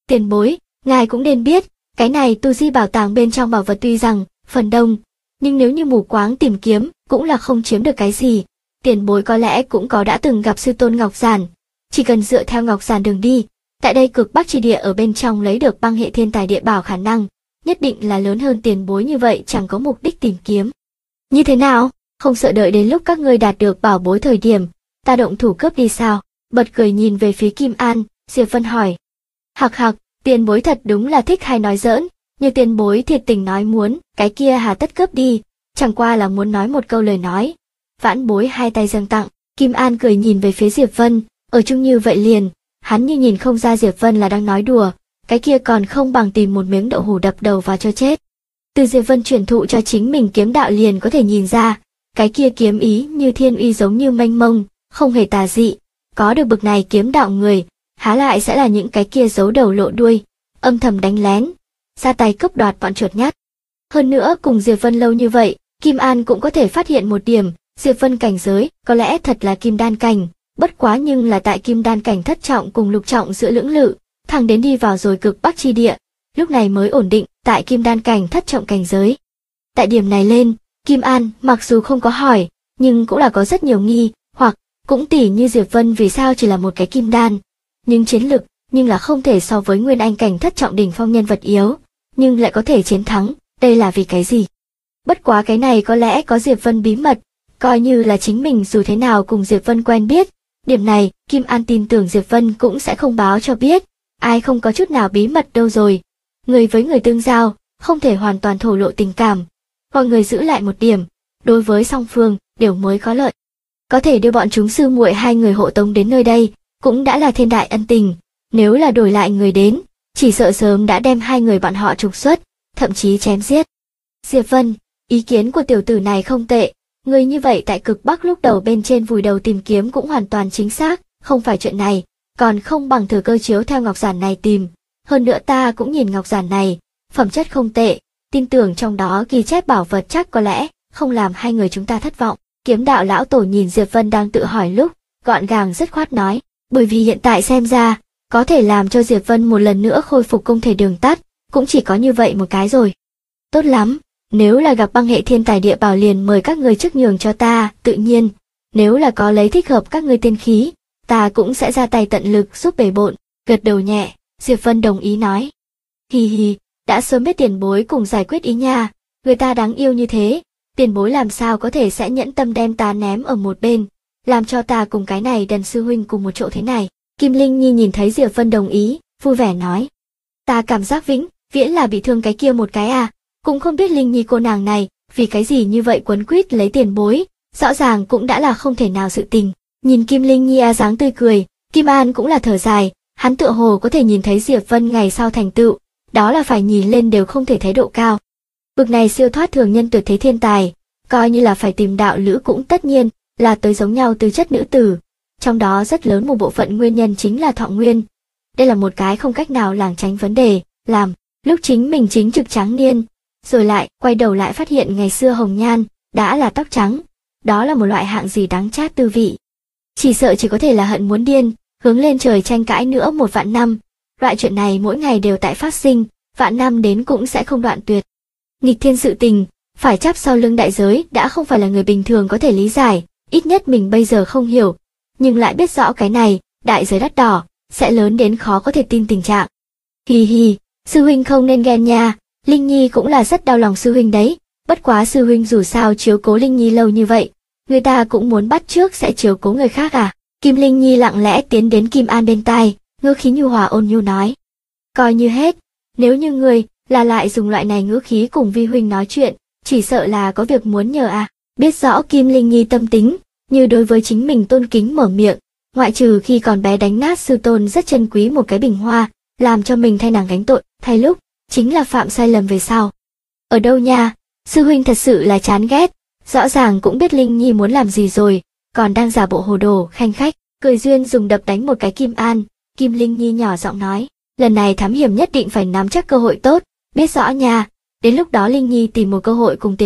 Tiền bối, ngài cũng nên biết, cái này tu di bảo tàng bên trong bảo vật tuy rằng phần đông, nhưng nếu như mù quáng tìm kiếm cũng là không chiếm được cái gì. Tiền bối có lẽ cũng có đã từng gặp sư tôn Ngọc Giản, chỉ cần dựa theo Ngọc Giản đường đi, tại đây cực bắc chi địa ở bên trong lấy được băng hệ thiên tài địa bảo khả năng, nhất định là lớn hơn tiền bối như vậy, chẳng có mục đích tìm kiếm. Như thế nào, không sợ đợi đến lúc các ngươi đạt được bảo bối thời điểm, ta động thủ cướp đi sao? Bật cười nhìn về phía Kim An, Diệp Vân hỏi. Hặc hặc, tiền bối thật đúng là thích hay nói giỡn, như tiền bối thiệt tình nói muốn, cái kia hà tất cướp đi, chẳng qua là muốn nói một câu lời nói. Vãn bối hai tay dâng tặng, Kim An cười nhìn về phía Diệp Vân, ở chung như vậy liền, hắn như nhìn không ra Diệp Vân là đang nói đùa, cái kia còn không bằng tìm một miếng đậu hũ đập đầu vào cho chết. Từ Diệp Vân truyền thụ cho chính mình kiếm đạo liền có thể nhìn ra, cái kia kiếm ý như thiên uy giống như mênh mông, không hề tà dị, có được bực này kiếm đạo người, há lại sẽ là những cái kia giấu đầu lộ đuôi, âm thầm đánh lén, ra tay cướp đoạt bọn chuột nhắt. Hơn nữa cùng Diệp Vân lâu như vậy, Kim An cũng có thể phát hiện một điểm, Diệp Vân cảnh giới có lẽ thật là kim đan cảnh, bất quá nhưng là tại kim đan cảnh thất trọng cùng lục trọng giữa lưỡng lự, thẳng đến đi vào rồi cực bắc chi địa, lúc này mới ổn định tại kim đan cảnh thất trọng cảnh giới. Tại điểm này lên, Kim An mặc dù không có hỏi, nhưng cũng là có rất nhiều nghi, hoặc cũng tỉ như Diệp Vân vì sao chỉ là một cái kim đan, nhưng chiến lực nhưng là không thể so với nguyên anh cảnh thất trọng đỉnh phong nhân vật yếu, nhưng lại có thể chiến thắng, đây là vì cái gì? Bất quá cái này có lẽ có Diệp Vân bí mật, coi như là chính mình dù thế nào cùng Diệp Vân quen biết, điểm này Kim An tin tưởng Diệp Vân cũng sẽ không báo cho biết, ai không có chút nào bí mật đâu rồi. Người với người tương giao, không thể hoàn toàn thổ lộ tình cảm, mọi người giữ lại một điểm, đối với song phương đều mới có lợi. Có thể đưa bọn chúng sư muội hai người hộ tống đến nơi đây, cũng đã là thiên đại ân tình, nếu là đổi lại người đến, chỉ sợ sớm đã đem hai người bọn họ trục xuất, thậm chí chém giết. Diệp Vân, ý kiến của tiểu tử này không tệ, người như vậy tại cực bắc lúc đầu bên trên vùi đầu tìm kiếm cũng hoàn toàn chính xác, không phải chuyện này, còn không bằng thừa cơ chiếu theo ngọc giản này tìm. Hơn nữa ta cũng nhìn ngọc giản này, phẩm chất không tệ, tin tưởng trong đó ghi chép bảo vật chắc có lẽ không làm hai người chúng ta thất vọng. Kiếm đạo lão tổ nhìn Diệp Vân đang tự hỏi lúc, gọn gàng dứt khoát nói, bởi vì hiện tại xem ra, có thể làm cho Diệp Vân một lần nữa khôi phục công thể đường tắt, cũng chỉ có như vậy một cái rồi. Tốt lắm, nếu là gặp băng hệ thiên tài địa bảo liền mời các người trước nhường cho ta, tự nhiên, nếu là có lấy thích hợp các ngươi tiên khí, ta cũng sẽ ra tay tận lực giúp bề bộn. Gật đầu nhẹ, Diệp Vân đồng ý nói. Hi hi, đã sớm biết tiền bối cùng giải quyết ý nha, người ta đáng yêu như thế, tiền bối làm sao có thể sẽ nhẫn tâm đem ta ném ở một bên, làm cho ta cùng cái này đần sư huynh cùng một chỗ thế này. Kim Linh Nhi nhìn thấy Diệp Vân đồng ý, vui vẻ nói. Ta cảm giác vĩnh viễn là bị thương cái kia một cái à, cũng không biết Linh Nhi cô nàng này, vì cái gì như vậy quấn quýt lấy tiền bối, rõ ràng cũng đã là không thể nào sự tình. Nhìn Kim Linh Nhi dáng tươi cười, Kim An cũng là thở dài, hắn tựa hồ có thể nhìn thấy Diệp Vân ngày sau thành tựu, đó là phải nhìn lên đều không thể thấy độ cao. Bực này siêu thoát thường nhân tuyệt thế thiên tài, coi như là phải tìm đạo lữ cũng tất nhiên là tới giống nhau tư chất nữ tử, trong đó rất lớn một bộ phận nguyên nhân chính là thọ nguyên. Đây là một cái không cách nào lảng tránh vấn đề, làm lúc chính mình chính trực trắng niên, rồi lại quay đầu lại phát hiện ngày xưa hồng nhan đã là tóc trắng, đó là một loại hạng gì đáng chát tư vị. Chỉ sợ chỉ có thể là hận muốn điên, hướng lên trời tranh cãi nữa 1.000 năm. Loại chuyện này mỗi ngày đều tại phát sinh, vạn năm đến cũng sẽ không đoạn tuyệt. Nghịch thiên sự tình, phải chắp sau lưng đại giới đã không phải là người bình thường có thể lý giải, ít nhất mình bây giờ không hiểu, nhưng lại biết rõ cái này, đại giới đắt đỏ, sẽ lớn đến khó có thể tin tình trạng. Hi hi, sư huynh không nên ghen nha, Linh Nhi cũng là rất đau lòng sư huynh đấy, bất quá sư huynh dù sao chiếu cố Linh Nhi lâu như vậy, người ta cũng muốn bắt chước sẽ chiếu cố người khác à. Kim Linh Nhi lặng lẽ tiến đến Kim An bên tai, ngữ khí nhu hòa ôn nhu nói. Coi như hết, nếu như người là lại dùng loại này ngữ khí cùng vi huynh nói chuyện, chỉ sợ là có việc muốn nhờ à. Biết rõ Kim Linh Nhi tâm tính, như đối với chính mình tôn kính mở miệng, ngoại trừ khi còn bé đánh nát sư tôn rất chân quý một cái bình hoa, làm cho mình thay nàng gánh tội, thay lúc, chính là phạm sai lầm về sau. Ở đâu nha, sư huynh thật sự là chán ghét, rõ ràng cũng biết Linh Nhi muốn làm gì rồi, còn đang giả bộ hồ đồ, khanh khách, cười duyên dùng đập đánh một cái Kim An. Kim Linh Nhi nhỏ giọng nói, lần này thám hiểm nhất định phải nắm chắc cơ hội tốt, biết rõ nha, đến lúc đó Linh Nhi tìm một cơ hội cùng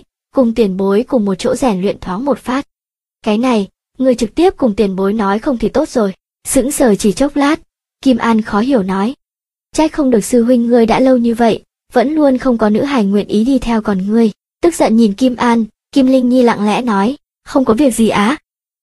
tiền bối cùng một chỗ rèn luyện thoáng một phát. Cái này, người trực tiếp cùng tiền bối nói không thì tốt rồi. Sững sờ chỉ chốc lát, Kim An khó hiểu nói. Trách không được sư huynh ngươi đã lâu như vậy, vẫn luôn không có nữ hài nguyện ý đi theo còn ngươi. Tức giận nhìn Kim An, Kim Linh Nhi lặng lẽ nói, không có việc gì á.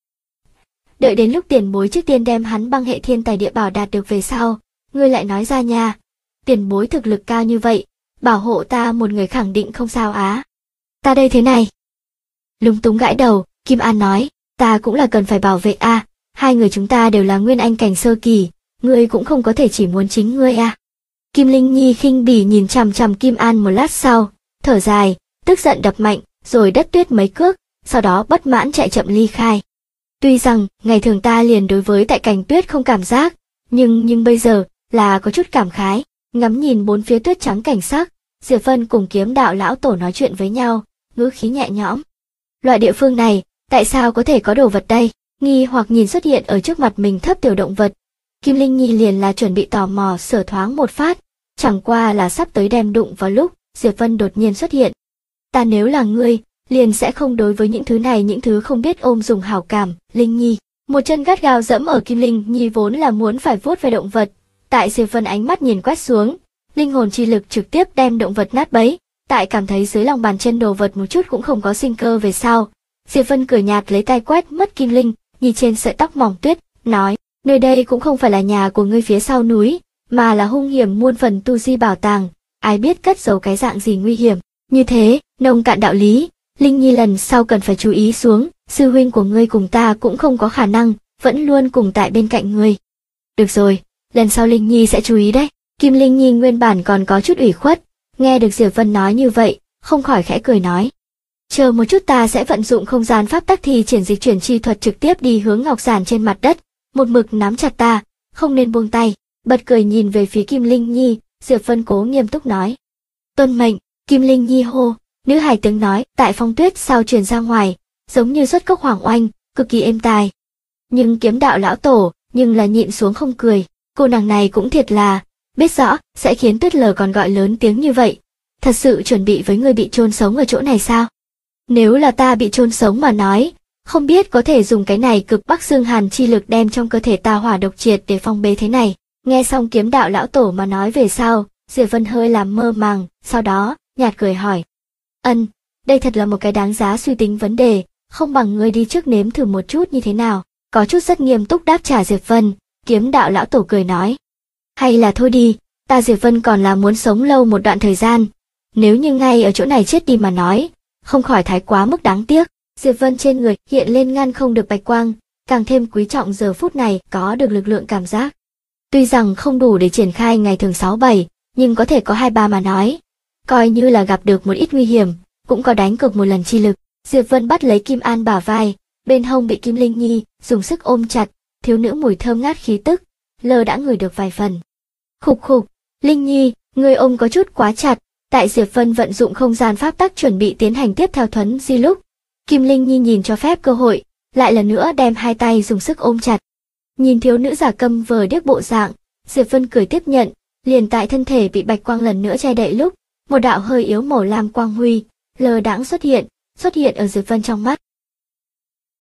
Đợi đến lúc tiền bối trước tiên đem hắn băng hệ thiên tài địa bảo đạt được về sau, ngươi lại nói ra nha. Tiền bối thực lực cao như vậy, bảo hộ ta một người khẳng định không sao á. Ta đây thế này. Lúng túng gãi đầu, Kim An nói, ta cũng là cần phải bảo vệ a. Hai người chúng ta đều là nguyên anh cảnh sơ kỳ, ngươi cũng không có thể chỉ muốn chính ngươi a. Kim Linh Nhi khinh bỉ nhìn chằm chằm Kim An một lát sau, thở dài, tức giận đập mạnh, rồi đất tuyết mấy cước, sau đó bất mãn chạy chậm ly khai. Tuy rằng, ngày thường ta liền đối với tại cảnh tuyết không cảm giác, nhưng bây giờ, là có chút cảm khái, ngắm nhìn bốn phía tuyết trắng cảnh sắc, Diệp Vân cùng Kiếm Đạo lão tổ nói chuyện với nhau, ngữ khí nhẹ nhõm. Loại địa phương này, tại sao có thể có đồ vật đây? Nghi hoặc nhìn xuất hiện ở trước mặt mình thấp tiểu động vật. Kim Linh Nhi liền là chuẩn bị tò mò sờ thoáng một phát, chẳng qua là sắp tới đem đụng vào lúc, Diệp Vân đột nhiên xuất hiện. Ta nếu là ngươi, liền sẽ không đối với những thứ không biết ôm dùng hảo cảm, Linh Nhi. Một chân gắt gao dẫm ở Kim Linh Nhi vốn là muốn phải vuốt về động vật. Tại Diệp Vân ánh mắt nhìn quét xuống, linh hồn chi lực trực tiếp đem động vật nát bấy. Tại cảm thấy dưới lòng bàn chân đồ vật một chút cũng không có sinh cơ về sau. Diệp Vân cười nhạt lấy tay quét mất Kim Linh, nhìn trên sợi tóc mỏng tuyết, nói, nơi đây cũng không phải là nhà của ngươi phía sau núi, mà là hung hiểm muôn phần tu di bảo tàng, ai biết cất giấu cái dạng gì nguy hiểm. Như thế, nông cạn đạo lý, Linh Nhi lần sau cần phải chú ý xuống, sư huynh của ngươi cùng ta cũng không có khả năng, vẫn luôn cùng tại bên cạnh ngươi. Được rồi, lần sau Linh Nhi sẽ chú ý đấy. Kim Linh Nhi nguyên bản còn có chút ủy khuất, nghe được Diệp Vân nói như vậy, không khỏi khẽ cười nói. Chờ một chút ta sẽ vận dụng không gian pháp tắc thi triển dịch chuyển chi thuật trực tiếp đi hướng ngọc giản trên mặt đất, một mực nắm chặt ta, không nên buông tay. Bật cười nhìn về phía Kim Linh Nhi, Diệp Vân cố nghiêm túc nói. Tuân mệnh, Kim Linh Nhi hô, nữ hài tiếng nói tại phong tuyết sao truyền ra ngoài, giống như xuất cốc hoàng oanh, cực kỳ êm tai. Nhưng Kiếm Đạo lão tổ, nhưng là nhịn xuống không cười, cô nàng này cũng thiệt là, biết rõ, sẽ khiến Tuyết Lờ còn gọi lớn tiếng như vậy. Thật sự chuẩn bị với người bị chôn sống ở chỗ này sao? Nếu là ta bị chôn sống mà nói, không biết có thể dùng cái này cực bắc xương hàn chi lực đem trong cơ thể ta hỏa độc triệt để phong bế thế này. Nghe xong Kiếm Đạo lão tổ mà nói về sau, Diệp Vân hơi làm mơ màng, sau đó, nhạt cười hỏi. Đây thật là một cái đáng giá suy tính vấn đề, không bằng ngươi đi trước nếm thử một chút như thế nào. Có chút rất nghiêm túc đáp trả Diệp Vân, Kiếm Đạo lão tổ cười nói. Hay là thôi đi, ta Diệp Vân còn là muốn sống lâu một đoạn thời gian. Nếu như ngay ở chỗ này chết đi mà nói, không khỏi thái quá mức đáng tiếc. Diệp Vân trên người hiện lên ngăn không được bạch quang, càng thêm quý trọng giờ phút này có được lực lượng cảm giác. Tuy rằng không đủ để triển khai ngày thường 6-7, nhưng có thể có 2-3 mà nói. Coi như là gặp được một ít nguy hiểm, cũng có đánh cược một lần chi lực. Diệp Vân bắt lấy Kim An bả vai, bên hông bị Kim Linh Nhi dùng sức ôm chặt, thiếu nữ mùi thơm ngát khí tức, lờ đã ngửi được vài phần. Khục khục, Linh Nhi, ngươi ôm có chút quá chặt. Tại Diệp Vân vận dụng không gian pháp tắc chuẩn bị tiến hành tiếp theo thuấn di lúc, Kim Linh Nhi nhìn cho phép cơ hội, lại lần nữa đem hai tay dùng sức ôm chặt. Nhìn thiếu nữ giả câm vờ điếc bộ dạng, Diệp Vân cười tiếp nhận, liền tại thân thể bị bạch quang lần nữa che đậy lúc, một đạo hơi yếu màu lam quang huy, lờ đãng xuất hiện ở Diệp Vân trong mắt.